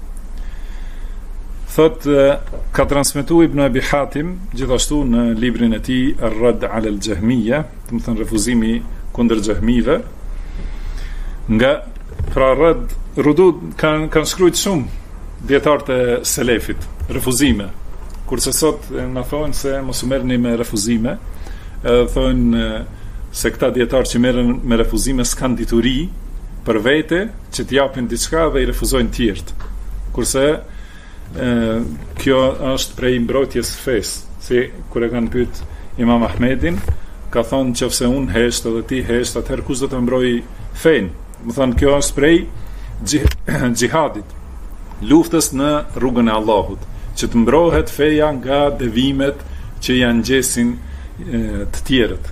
Thot ka transmetuar Ibn Abi Hatim gjithashtu në librin e tij Ar-Radd 'ala al-Jahmiyya, do të thënë refuzimi kundër Jahmive. Nga pra rudud kanë shkruajtur shumë dietarët e selefit refuzime. Kurse sot na thonë se mos u merrni me refuzime, thonë se këta dietarë që merren me refuzime s'kan dituri për vete që t'japin diçka dhe i refuzojnë tjertë. Kurse kjo është prej mbrojtjes fesë, si kur e kanë pyet Imam Ahmedin, ka thonë nëse unë hesht edhe ti hesht, atëherë kush do të mbrojë fenë? Më thonë kjo është prej xhihadit, luftës në rrugën e Allahut, që të mbrohet feja nga devimet që janë gjesin të tjerët.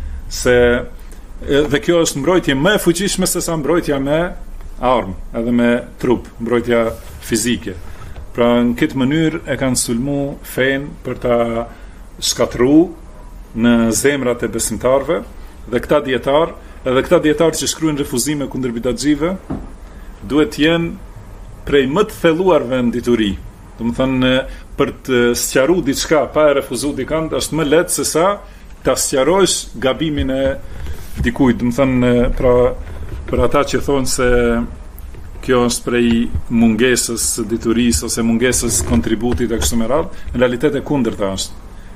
Dhe kjo është mbrojtje më e fuqishme se sa mbrojtja me armë, edhe me trup, mbrojtja fizike. Pra në këtë mënyrë e kanë sulmu fen për ta shkatru në zemrat e besimtarve, dhe këta dietarë që shkruajnë refuzime kundër bidatxive duhet të jenë prej më të thelluarve në dituri. Do të thënë për të sqaruar diçka pa e refuzuar dikant është më lehtë se sa ta sqarosh gabimin e dikujt. Do të thënë pra për ata që thonë se kjo është prej mungesës diturisë ose mungesës kontributit e kështu me radhë, në realitet e kundërta është.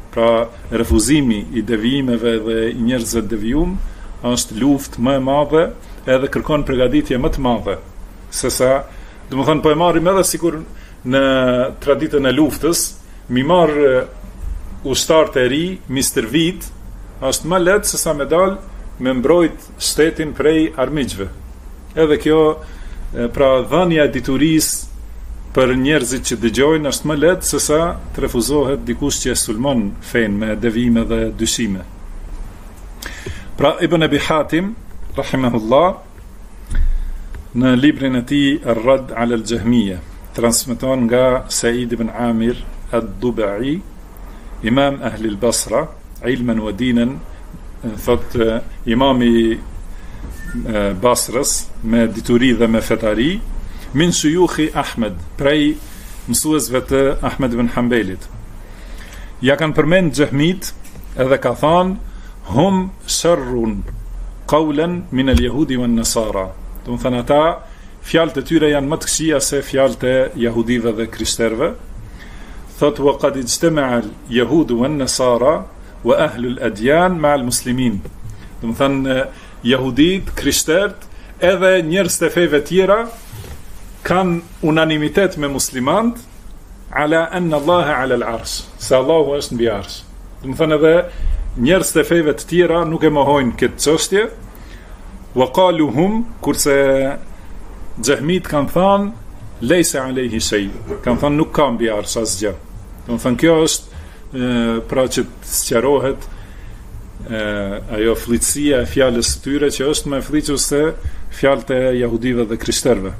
Pra refuzimi i devijimeve dhe i njerëzve të devijum është luftë më e madhe edhe kërkon përgatitje më të madhe. Sesa, domethënë po e marrim edhe sikur në traditën e luftës, mi marr ushtar të ri, mi stërvit, është më lehtë sesa me dal me mbrojt shtetin prej armiqve. Edhe kjo, pra dhënia e diturisë për njerëzit që dëgjojnë është më lehtë sesa të refuzohet dikush që e sulmon fen me devijime dhe dyshime. Pra Ibn Abi Hatim rahimahullah në librin e tij Ar-Radd 'ala al-Jahmiyya transmeton nga Said ibn Amir ad-Dubai, imam ahli al-Basra, ilman wa dinan, thot imami Basrës me dituri dhe me fetari, min shuyukhi Ahmed, prej mësuesve të Ahmed ibn Hanbelit. Ja kanë përmend Xehmit edhe ka thënë hum sharrun qawlan min al-yahudi wan nasara. Do të thënë ata fjalët e tyre janë më të këqija se fjalët e jahudive dhe krishterëve. Thot wa qad ijtama'a al-yahudu wan nasara wa ahlu al-adyan ma'a al-muslimin. Do të thënë jahudit, krishtert edhe njerëz të feve tjera kanë unanimitet me muslimant ala anna Allah ala al-arsh, se Allahu është mbi arsh. Do të thënë edhe njerëz të feve të tjera nuk e mohojnë këtë çështje. Wa qalu hum, kurse Xehmit kanë thënë leysa alayhi shay, kanë thënë nuk ka mbi arsh asgjë. Do të thënë kjo është pra që të sqarohet ajo fllitësia e fjalës së tyre që është më e fllitshme se fjalët e jahudive dhe krishterëve.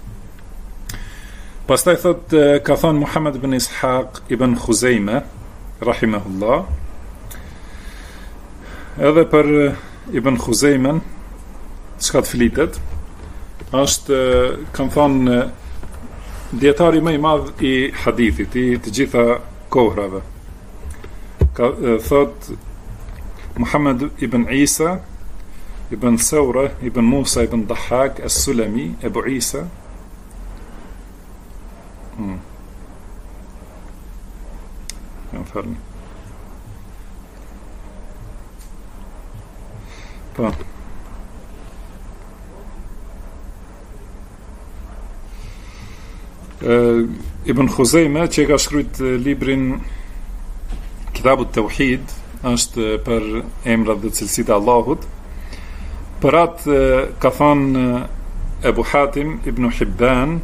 Pastaj thot ka thënë Muhammad ibn Ishaq ibn Khuzaima rahimahullah, edhe për Ibn Khuzaimen çka të flitet është, kanë thënë dietari më i madh i hadithit i të gjitha kohrave. Ka thot Muhammad ibn Isa ibn Thawra ibn Musa ibn Dahhak as-Sulami Abu Isa Farmi. Po. Ibn Khuzaima që ka shkruajt librin Kitabut Tauhid, është për emrat dhe cilësitë e Allahut. Për atë ka thënë Abu Hatim ibn Hibban,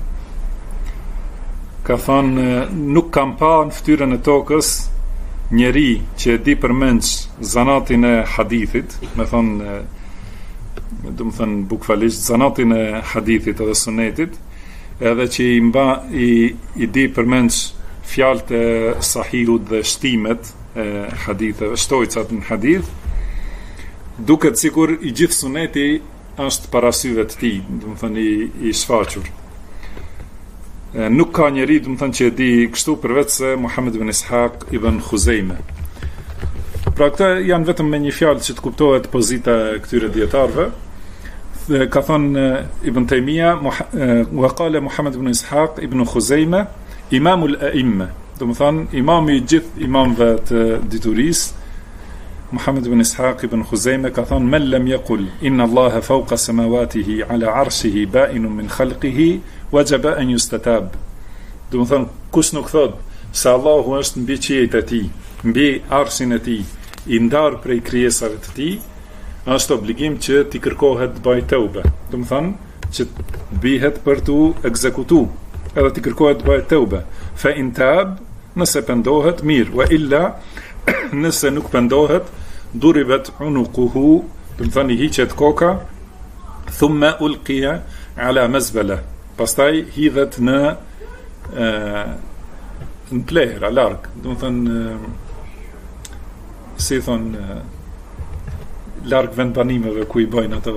ka thënë nuk kam pa në fytyrën e tokës njeri që e di përmend zanatin e hadithit, me thënë, do të thënë bukfalisht zanatin e hadithit edhe sunetit, edhe që i di përmend fjalët e sahihut dhe shtimet e haditheve, shtojcat në hadith, duket sikur i gjithë suneti është para syve të tij, do të thënë i shfaqur. Nuk ka njeri, do të thënë, që e di kështu përveç se Muhammad ibn Ishaq ibn Khuzaima. Pra këta janë vetëm me një fjalë që të kuptohet pozita e këtyre dietarëve. Ka thënë Ibn Taymija, wa qala Muhammad ibn Ishaq ibn Khuzaima imamul a'imma, do të thënë imami i gjithë imamëve të diturisë. Muhammad ibn Ishaq ibn Khuzaima ka thënë men lam yaqul inna Allaha fawqa samawatihi ala arshihi ba'inun min khalqihi wajaba an yustatab. Do të thënë kush nuk thot se Allahu është mbi qiejt e tij, mbi arshin e tij, i ndar prej krijesave të tij, është obligim që t'i kërkohet të bëj teube. Do të thënë që bëhet për t'u ekzekutuar, edhe t'i kërkohet të bëj teube. Fa in tab, nëse pendohet mirë, wa illa nëse nuk pendohet, duribat unuquhu, do të thënë i hiqet koka, thumma ulqiya ala mazbala, pastaj hidhet në plehra larg, do të thënë si thon larg vendbanimeve ku i bëjnë ato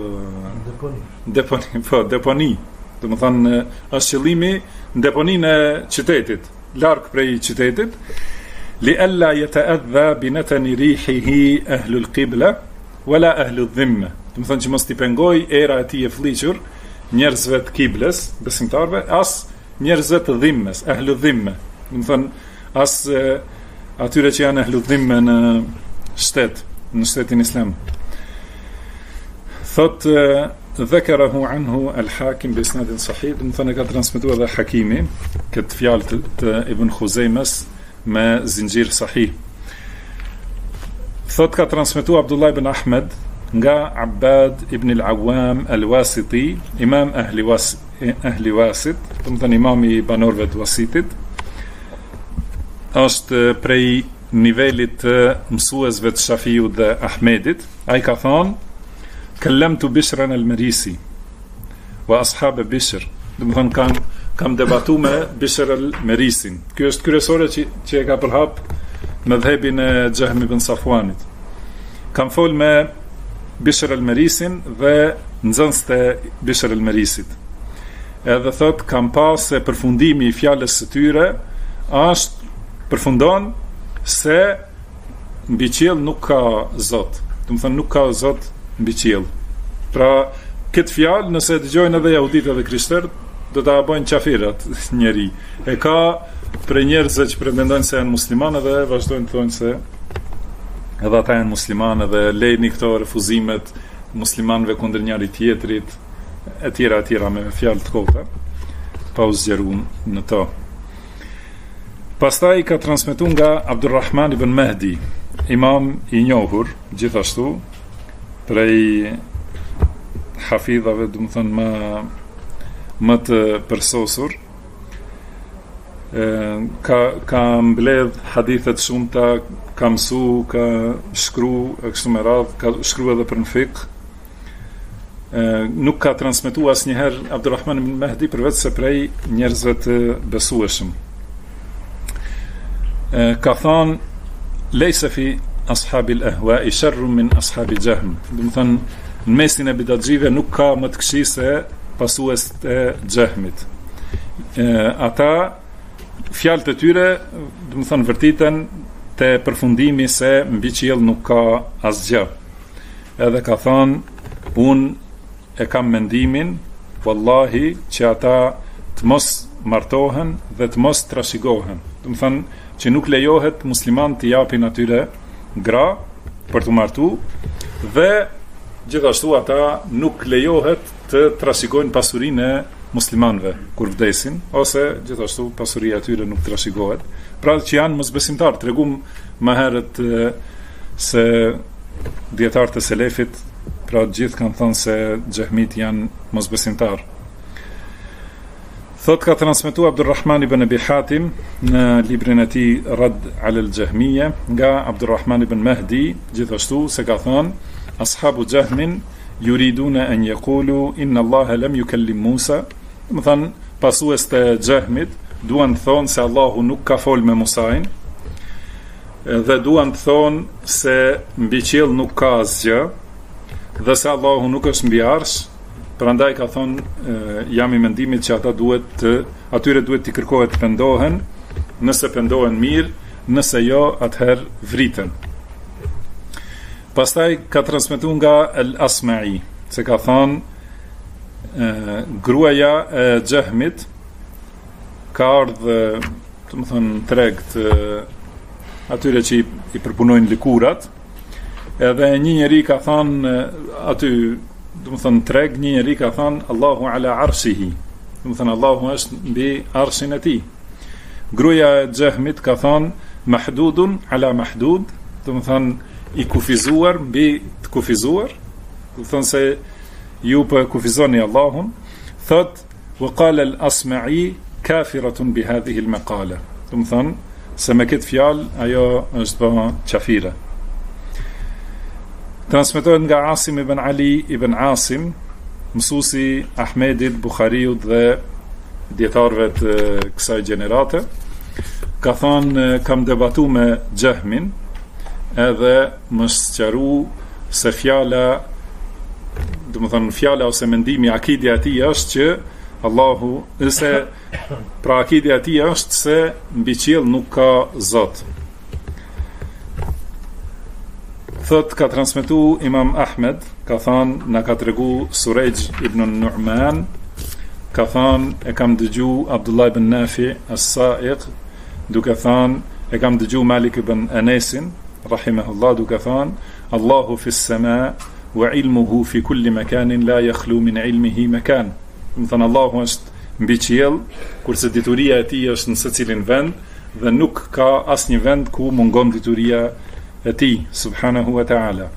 deponi, do të thënë është qëllimi në deponinë e qytetit, larg prej qytetit, li alla yata'adha bi natani rihihi ahlu al-qibla wala ahlu adh-dhimma, do të thënë që mos t'i pengoj era e tij e fllihur njerëzve të kibles, besimtarve, as njerëzve të dhimmes, ahlu dhimme, do të thënë as atyre që janë ehludhim në shtetin islam. Thot dhekarahu anhu al-Hakim bi isnadin sahih, do të thonë ka transmetuar edhe Hakimi këtë fjalë të Ibn Khuzejmes me zinxhir sahih. Thot ka transmetuar Abdullah ibn Ahmed nga Abbad ibn al-Awwam al-Wasiti, imam ahli Wasit, do të thonë imami i banorëve të Wasitit. Është prej nivelit të mësuesve të Shafiut dhe Ahmedit. Ai ka thonë kellemtu Bishran al-Marisi wa ashab Bishr, do të thonë kam debatu me Bishr al-Marisin. Ky është kryesore që e ka përhap mëdhëbin e Jahm ibn Safwanit. Kam fol me Bishr al-Marisin dhe nxënësit e Bishr al-Marisit. Edhe thot kam pas se përfundimi i fjalës së tyre përfundon se mbi qiell nuk ka Zot. Do të thonë nuk ka Zot mbi qiell. Pra këtë fjalë nëse dëgjojnë edhe jehudit edhe krishterët, do ta bëjnë qafirat njeri. E ka për njerëz që pretendojnë se janë muslimanë dhe vazhdojnë të thonë se edhe ata janë muslimanë dhe lejni këto refuzimet muslimanëve kundër njëri tjetrit, e tjera me fjalë të kota, pa u zgjeruar në to. Pastaj ka transmetuar nga Abdulrahman ibn Mahdi, imam i njohur gjithashtu prej hafidhave, do të thonë më të përsosur. Ka mbledh hadithet shumëta, ka mësu, ka shkru e kështu me radhë, ka shkru edhe për në fiqh. Nuk ka transmetuar asnjëherë Abdulrahman ibn Mahdi përveç se prej njerëzve të besueshëm. Ka thonë lejse fi ashabil ahwa'i sharrun min ashabi Jahm. Do të thonë në mesin e bidatxive nuk ka më të këqij se pasuesit e Jahmit. Ata fjalët e tyre, do të thonë vërtiten te përfundimi se mbi qiell nuk ka asgjë. Edhe ka thonë unë e kam mendimin wallahi që ata të mos martohen dhe të mos trashëgohen. Do të thonë që nuk lejohet musliman të japin atyre gra për të martu dhe gjithashtu ata nuk lejohet të trashëgojnë pasurinë e muslimanëve kur vdesin, ose gjithashtu pasuria e tyre nuk trashëgohet. Pra që janë mosbesimtar. Tregum më herët se dietarët e selefit, pra gjithë kanë thënë se xehmit janë mosbesimtar. Thot ka transmetuar Abdulrahman ibn Abi Hatim në librin e tij Radd ala al-Jahmiyya nga Abdulrahman ibn Mahdi, gjithashtu se ka thënë ashabu Jahmin yuriduna an yaqulu inna Allah lam yukallim Musa. Do të thonë pasues të Jahmit duan të thonë se Allahu nuk ka fol me Musain dhe duan të thonë se mbi qiell nuk ka asgjë dhe se Allahu nuk është mbi arsh. Prandaj ka thonë jam i mendimit që atyre duhet t'i kërkohet të pendohen, nëse pendohen mirë, nëse jo atëherë vriten. Pastaj ka transmetuar nga Al-Asma'i se ka thonë gruaja e Jahmit ka ardhur, do të thonë treg të atyre që i përpunojnë likurat, edhe një njeri ka thonë aty, do të thonë treg, një njeri ka thonë Allahu ala arshihi, do të thonë Allahu është mbi arshin e tij. Gruaja e Jahmit ka thonë mahdudun ala mahdud, do të thonë i kufizuar mbi të kufizuar, do të thonë se ju po kufizoni Allahun. Thot wa qala al-Asma'i kafiratun bi hadhihi al-maqala, do të thonë se me këtë fjalë ajo është bë qafire. Transmetohet nga Asim ibn Ali ibn Asim, mësuesi Ahmedit, Bukhariut dhe dietarëve të kësaj gjenerate. Ka thonë kam debatu me Jahmin edhe më sqaru se fjala, do të thonë fjala ose mendimi, akidja e tij është që Allahu, ose pra akidja e tij është se mbi qiell nuk ka Zot. Thot ka transmetu Imam Ahmed, ka thonë na ka tregu Surejj ibn Nu'man, ka thonë e kam dëgju Abdullah ibn Nafi as-Sa'iq duke thonë e kam dëgju Malik ibn Anesin rahimahullah duke thënë Allahu fis sama wa ilmuhu fi kulli makanin la yakhlu min ilmihi makan. Do thënë Allahu është mbi qiell, kurse dituria e tij është në secilin vend dhe nuk ka asnjë vend ku mungon dituria e tij subhanahu wa ta'ala.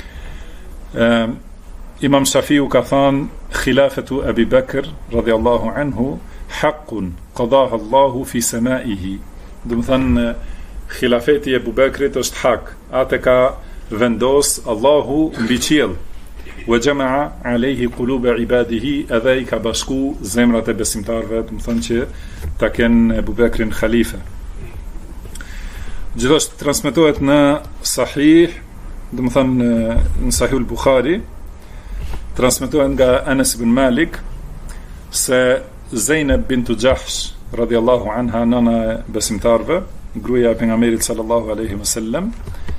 Imam Shafiu ka thënë khilafatu Abi Bakr radhiyallahu anhu haqqun qadaha Allahu fi samaihi. Do të thënë khilafeti e Abu Bakrit është hak, atë ka vendos Allahu mbi qiell. Wa jamaa alayhi quluba ibadihi, edhe I ka bashku zemrat e besimtarëve, do të thënë që ta kenë Abu Bakrin khalife. Gjithashtu transmetohet në Sahih, do të thënë në Sahih al-Bukhari, transmetohet nga Anas ibn Malik se Zainab bintu Jahsh radhiyallahu anha, nana e besimtarëve, gruaja e pejgamberit sallallahu alaihi wasallam,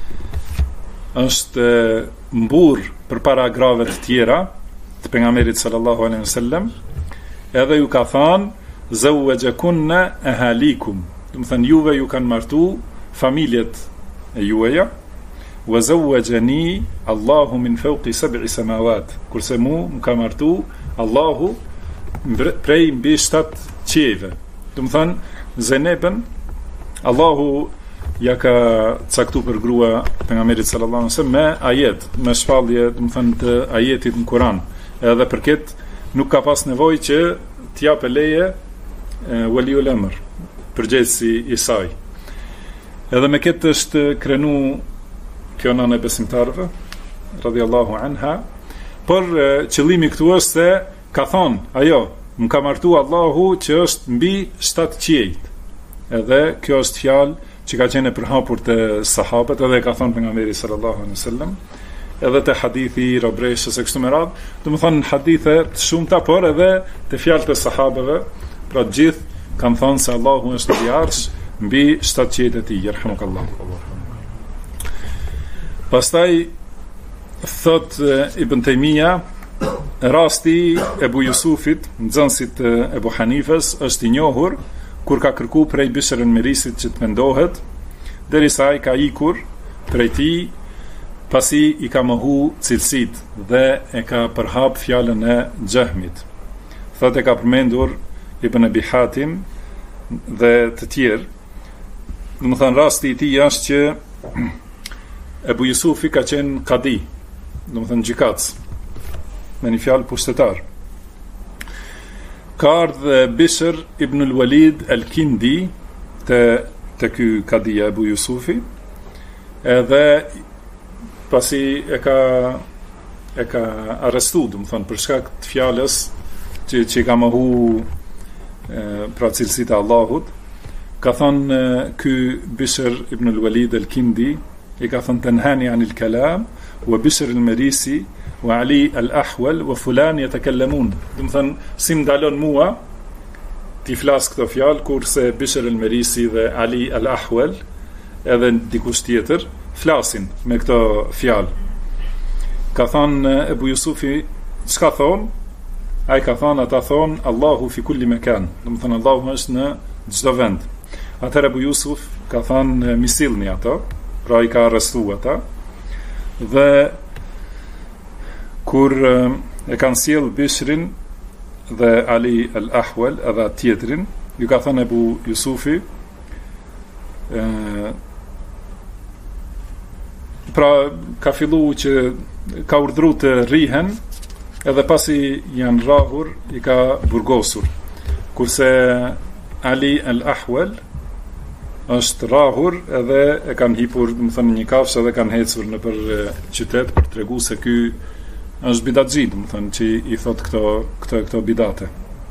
është mbur përpara grave të tjera të pejgamberit sallallahu alaihi wasallam, edhe ju ka thënë zawwajakunna ahalikum, do të thënë juve ju kanë martu familjet e juaja, wa zawwajani Allahu min fawqi sab'i samawat, kurse mu ka martu Allahu prej mbi 7 qiejve. Do të thënë Zainabën Allahu ja ka caktu për grua pejgamberit sallallahu alaihi wasallam me ajet, me shpallje, do të thënë të ajetit në Kur'an. Edhe për këtë nuk ka pas nevojë që t'japë leje waliul amr, përgjegjësi I saj. Edhe me këtë është krenu kjo nënë e besimtarëve radhiyallahu anha, por qëllimi këtu është se ka thonë ajo, më ka martu Allahu që është mbi 7 qiejt. Edhe kjo është fjalë që ka qenë përhapur të sahabët, edhe ka thonë pejgamberi sallallahu alaihi wasallam, edhe te hadithi I robreshës e kështu me radhë, do të thonë hadithe të shumta, por edhe te fjalët e sahabëve, pra gjithë kanë thonë se Allahu është I arsh mbi 7 qiejt e tij, yerhamukallahu. Pastaj thot Ibn Taymija, rasti Ebu Jusufit, nxënësit Ebu Hanifës, është I njohur kur ka kërku prej Bishr al-Merisit që të mendohet, derisa ai ka ikur prej tij, pasi I ka mohu cilësit dhe e ka përhap fjalën e Xhahmit. Thot e ka përmendur Ibn Abi Hatim dhe të tjerë. Do të thënë rasti I tij është që Ebu Jusufi ka qenë kadi, do të thënë gjykatës, me një fjalë pushtetar. Ka ardhë Bishr ibn al-Walid al-Kindi te ky kadia Ebu Jusufi, edhe pasi e ka arrestu, do të thënë për shkak të fjalës që ka mohu pra cilësitë e Allahut, ka thënë ky Bishr ibn al-Walid al-Kindi, I ka thënë tenhani anil kalam wa Bishr al-Merisi wa Ali al-Ahwal wa fulan yatakallamun. Do të thënë si më dalon mua ti flas këto fjalë, kurse Bishr al-Merisi dhe Ali al-Ahwal edhe dikush tjetër flasin me këto fjalë. Ka thënë Ebu Jusufi, çka thon? Ai ka thënë, ata thon Allahu fi kulli makan. Do të thënë Allahu është në çdo vend. Atëherë Ebu Jusuf ka thënë misilni ato, pra I ka arrestu ata, dhe kur e kanë sjell Bishrin dhe Ali al-Ahwal edhe tjetrin, ju ka thënë Ebu Jusufi, pra ka fillu që ka urdhru të rihen, edhe pasi janë rrahur I ka burgosur, kurse Ali al-Ahwal është rrahur edhe e kanë hipur, do të thënë një kafshë, edhe kanë ecur në për qytet për tregu se ky është bidatxhi, do të thënë që I thot këto bidate.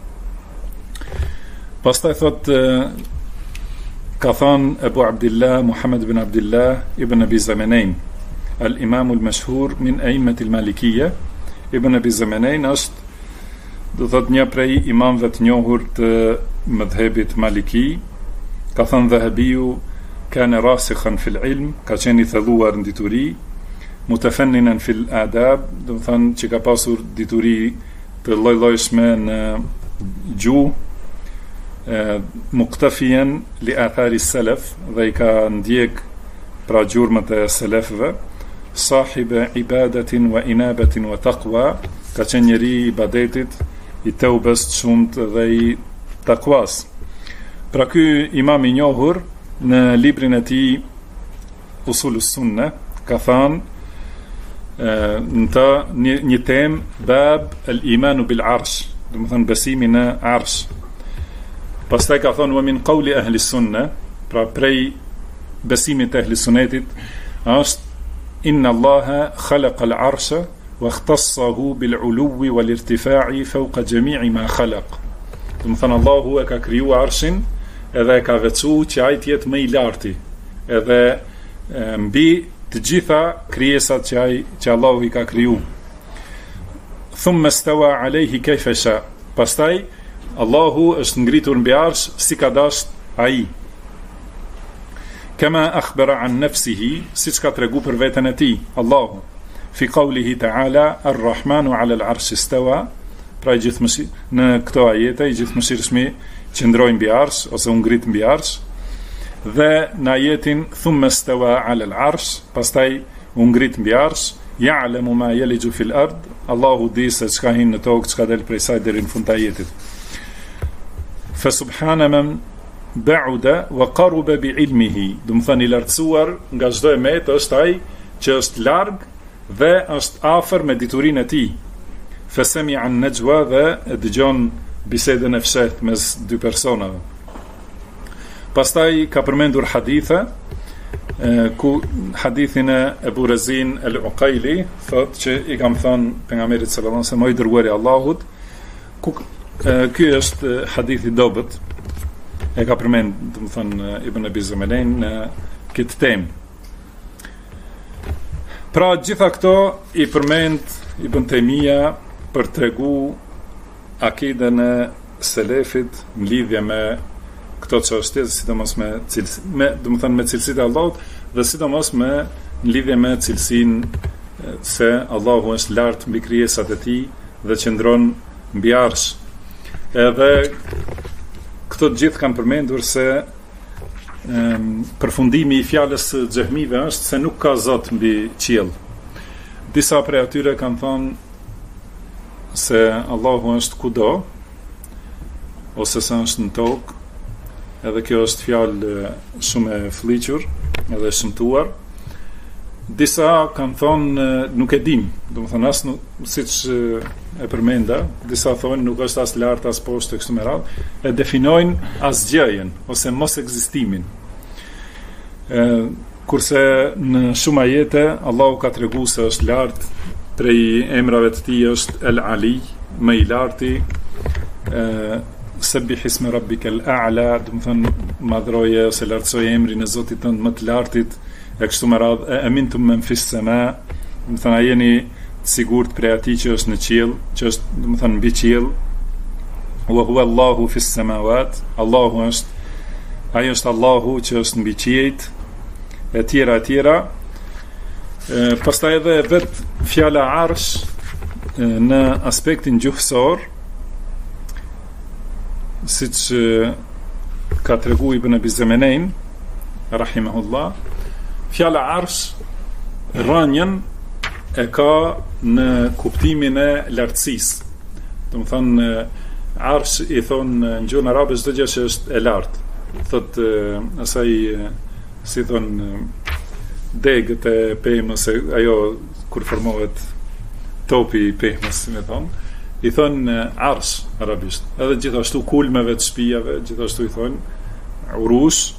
Pastaj thot ka thënë Ebu Abdillah Muhammad ibn Abdillah ibn Abi Zamanein, al-Imam al-mashhur min a'immat al-Malikiyya. Ibn Abi Zamanein është, do thot, një prej imamëve të njohur të mëdhebit Maliki. Ka thënë Dhahabiu, kanë rasikhan fil ilm, ka qenë I thelluar në dituri, mutafanninan fil adab, do të thënë që ka pasur dituri të lloj-llojshme në gjuhë, muqtafiyan li athari salaf, dhe I ka ndjek pra gjurmët e selefëve, sahibe ibadatin wa inabatin wa taqwa, ka qenë njeri I ibadetit, I teubes të shumt dhe I takwas. Pra ky imam I njohur në librin e tij Usulus Sunne ka thënë në të një temë bab al-imanu bil arsh, do të thënë besimi në arsh. Pastaj ka thënë wa min qawli ahli sunne, pra prej besimit të ahli sunnetit është inna Allaha khalaqa al-arsha wa ikhtassahu bil uluwi wal irtifa'i fawqa jami'i ma khalaq. Do të thënë Allahu e ka kriju arshin edhe e ka veçu që ai të jetë më I larti, edhe mbi të gjitha krijesat që Allahu I ka kriju. Thumma stawa alayhi kayfa sha. Pastaj Allahu është ngritur mbi arsh si ka dashur ai. Kama akhbara an nafsihi, siç ka tregu për veten e tij, Allahu. Fi qawlihi ta'ala ar-Rahmanu 'ala al-'arshi istawa. Pra në këto ajete I gjithëmshirshmi qëndroi mbi arsh ose u ngrit mbi arsh. Dhe në ajetin thumma stawa 'ala al-'arsh, pastaj u ngrit mbi arsh, ya'lamu ma yaliju fil ard, Allahu di se çka hin në tokë, çka del prej saj deri në fund të ajetit. Fa subhana man ba'uda wa qaruba bi ilmihi, do të thënë I lartësuar nga çdo emet është ai që është larg dhe është afër me diturinë e tij. Fa sami'a an-najwa, dhe dëgjon bisedën e fshehtë mes dy personave. Pastaj ka përmendur hadithe, ku hadithin e Ebu Razin al-Uqajli thot që I kam thënë pejgamberit sallallahu alaihi wasallam, o I dërguari I Allahut, ku ky është hadithi dobët, e ka përmend, do të thënë Ibn Abi Zemelein në këtë temë. Pra gjitha këto I përmend Ibn Taymija për tregu akiden e selefit në lidhje me këto çështje, sidomos me do të thënë me cilësitë e Allahut dhe sidomos në lidhje me cilësinë se Allahu është lart mbi krijesat e tij dhe qëndron mbi arsh. Edhe këto të gjithë kanë përmendur se përfundimi I fjalës së xehmive është se nuk ka Zot mbi qiell. Disa prej atyre kanë thënë se Allahu është kudo ose se është në tokë. Edhe kjo është fjalë shumë e fliqur edhe shëmtuar. Disa kanë thonë nuk e dim, do të thonë as siç e përmenda, disa thonë nuk është as lart as poshtë kështu me radhë, e definojnë asgjëjen ose mos ekzistimin. Kurse në shumë ajete Allahu ka treguar se është lart, prej emrave të tij është El-Ali, më I larti, Sabbih isma rabbikal a'la, do të thënë madhroje ose lartësoje emrin e Zotit tënd më të lartit, e kështu me radhë, amintum men fis sama, do të thënë a jeni të sigurt prej atij që është në qiell, që është do të thënë mbi qiell, wa huwa Allahu fis samawat, Allahu është ai është Allahu që është mbi qiejt, e tjera. Pastaj edhe vet fjala arsh në aspektin gjuhësor, siç ka tregu Ibn Abi Zemelein rahimahullah, fjala arsh rënjën e ka në kuptimin e lartësisë. Do të thonë arsh I thonë në gjuhën arabe çdo gjë që është e lartë. Thot asaj si thonë degët e pemës, ajo kur formohet topi I pemës, si më thonë, I thonë arsh arabisht. Edhe gjithashtu kulmeve të shtëpive, gjithashtu I thonë urush,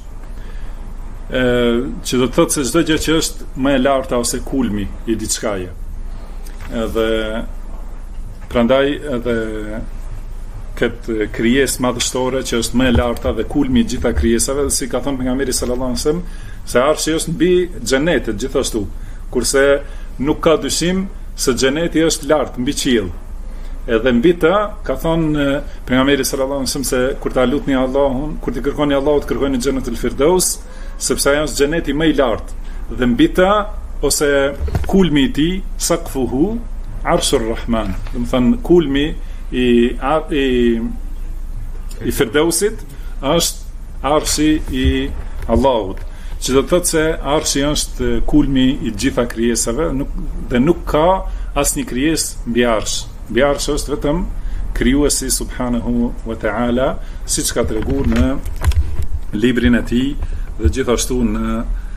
që do të thotë se çdo gjë që është më e larta ose kulmi I diçkaje. Edhe prandaj edhe këtë krijesë madhështore që është më e larta dhe kulmi I gjitha krijesave, dhe si ka thënë pejgamberi sallallahu alajhi wasallam, se arshi është mbi xhenetet gjithashtu, kurse nuk ka dyshim se xheneti është lart mbi qiell. Edhe mbi të ka thënë pejgamberi sallallahu alajhi wasallam se kur ta lutni Allahun, kur të kërkoni Allahut, kërkoni xhenetul firdaus, sepse ajo është xheneti më I lartë, dhe mbi të ose kulmi I tij saqfuhu arshur rahman, do të thënë kulmi I i Firdausit është arshi i Allahut, që do të thotë se arshi është kulmi i gjitha krijesave dhe nuk ka asnjë krijesë mbi arsh. Mbi arsh është vetëm krijuesi subhanahu wa ta'ala, siç ka treguar në librin e tij dhe gjithashtu në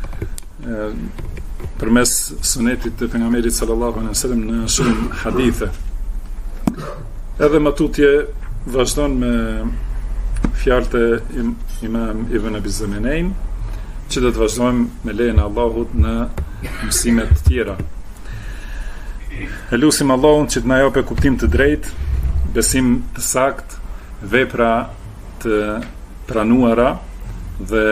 përmes sunetit të pejgamberit sallallahu alaihi wasallam në shumë hadithe. Edhe më tutje vazhdon me fjalët e Imam Ibn Abi Zamanein, që do të vazhdojmë me lejen e Allahut në mësimet të tjera. Elusim Allahun që të na japë kuptim të drejtë, besim të sakt, vepra të pranuara dhe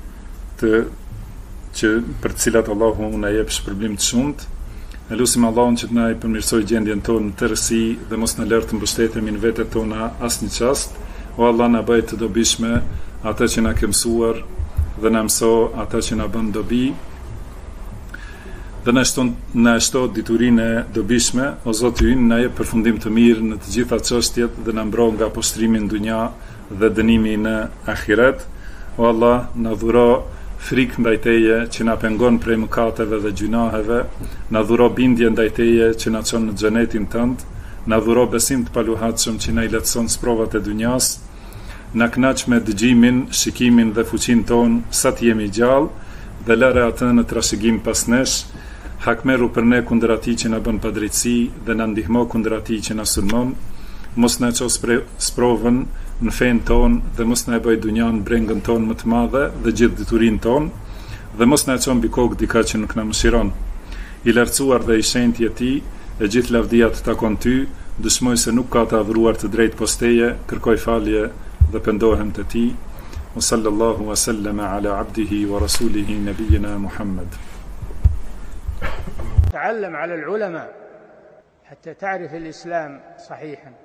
që për të cilat Allahu na jep shpërblim të shumtë. Elusim Allahun që të na përmirësojë gjendjen tonë në tërësi dhe mos na lërë të mbështetemi në vetët tona asnjë çast. O Allah, na bëj të dobishme ata që na ke mësuar dhe na mëso ata që na bën dobi dhe na shto diturinë e dobishme. O Zoti ynë, na jep përfundim të mirë në të gjitha çështjet dhe na mbro nga postrimi në dunja dhe dënimi në ahiret. O Allah, na dhuro frikë ndaj Teje që na pengon prej mëkateve dhe gjunaheve, na dhuro bindje ndaj Teje që na çon në xhenetin tënd, na dhuro besim të paluhatshëm që na i lehtëson provat e dunjas, na kënaq me dëgjimin, shikimin dhe fuqinë ton sa të jemi gjallë dhe lëre atë në trashëgim pas nesh. Hakmeru për ne kundër atij që na bën padrejtësi dhe na ndihmo kundër atij që na sulmon. Mos na ços sprovën në fen ton dhe mos na e bëj dunjan brengën ton më të madhe dhe gjithë diturinë ton dhe mos na e çon mbi kokë dika që nuk na mëshiron. I lartësuar dhe i shenjtë je Ti, e gjithë lavdia të takon Ty, dëshmoj se nuk ka të adhuruar të drejtë pos Teje, kërkoj falje dhe pendohem te Ti. Wa sallallahu wa sallama ala abdihi wa rasulihi nabiyina Muhammad. تعلم على العلماء حتى تعرف الإسلام صحيحا.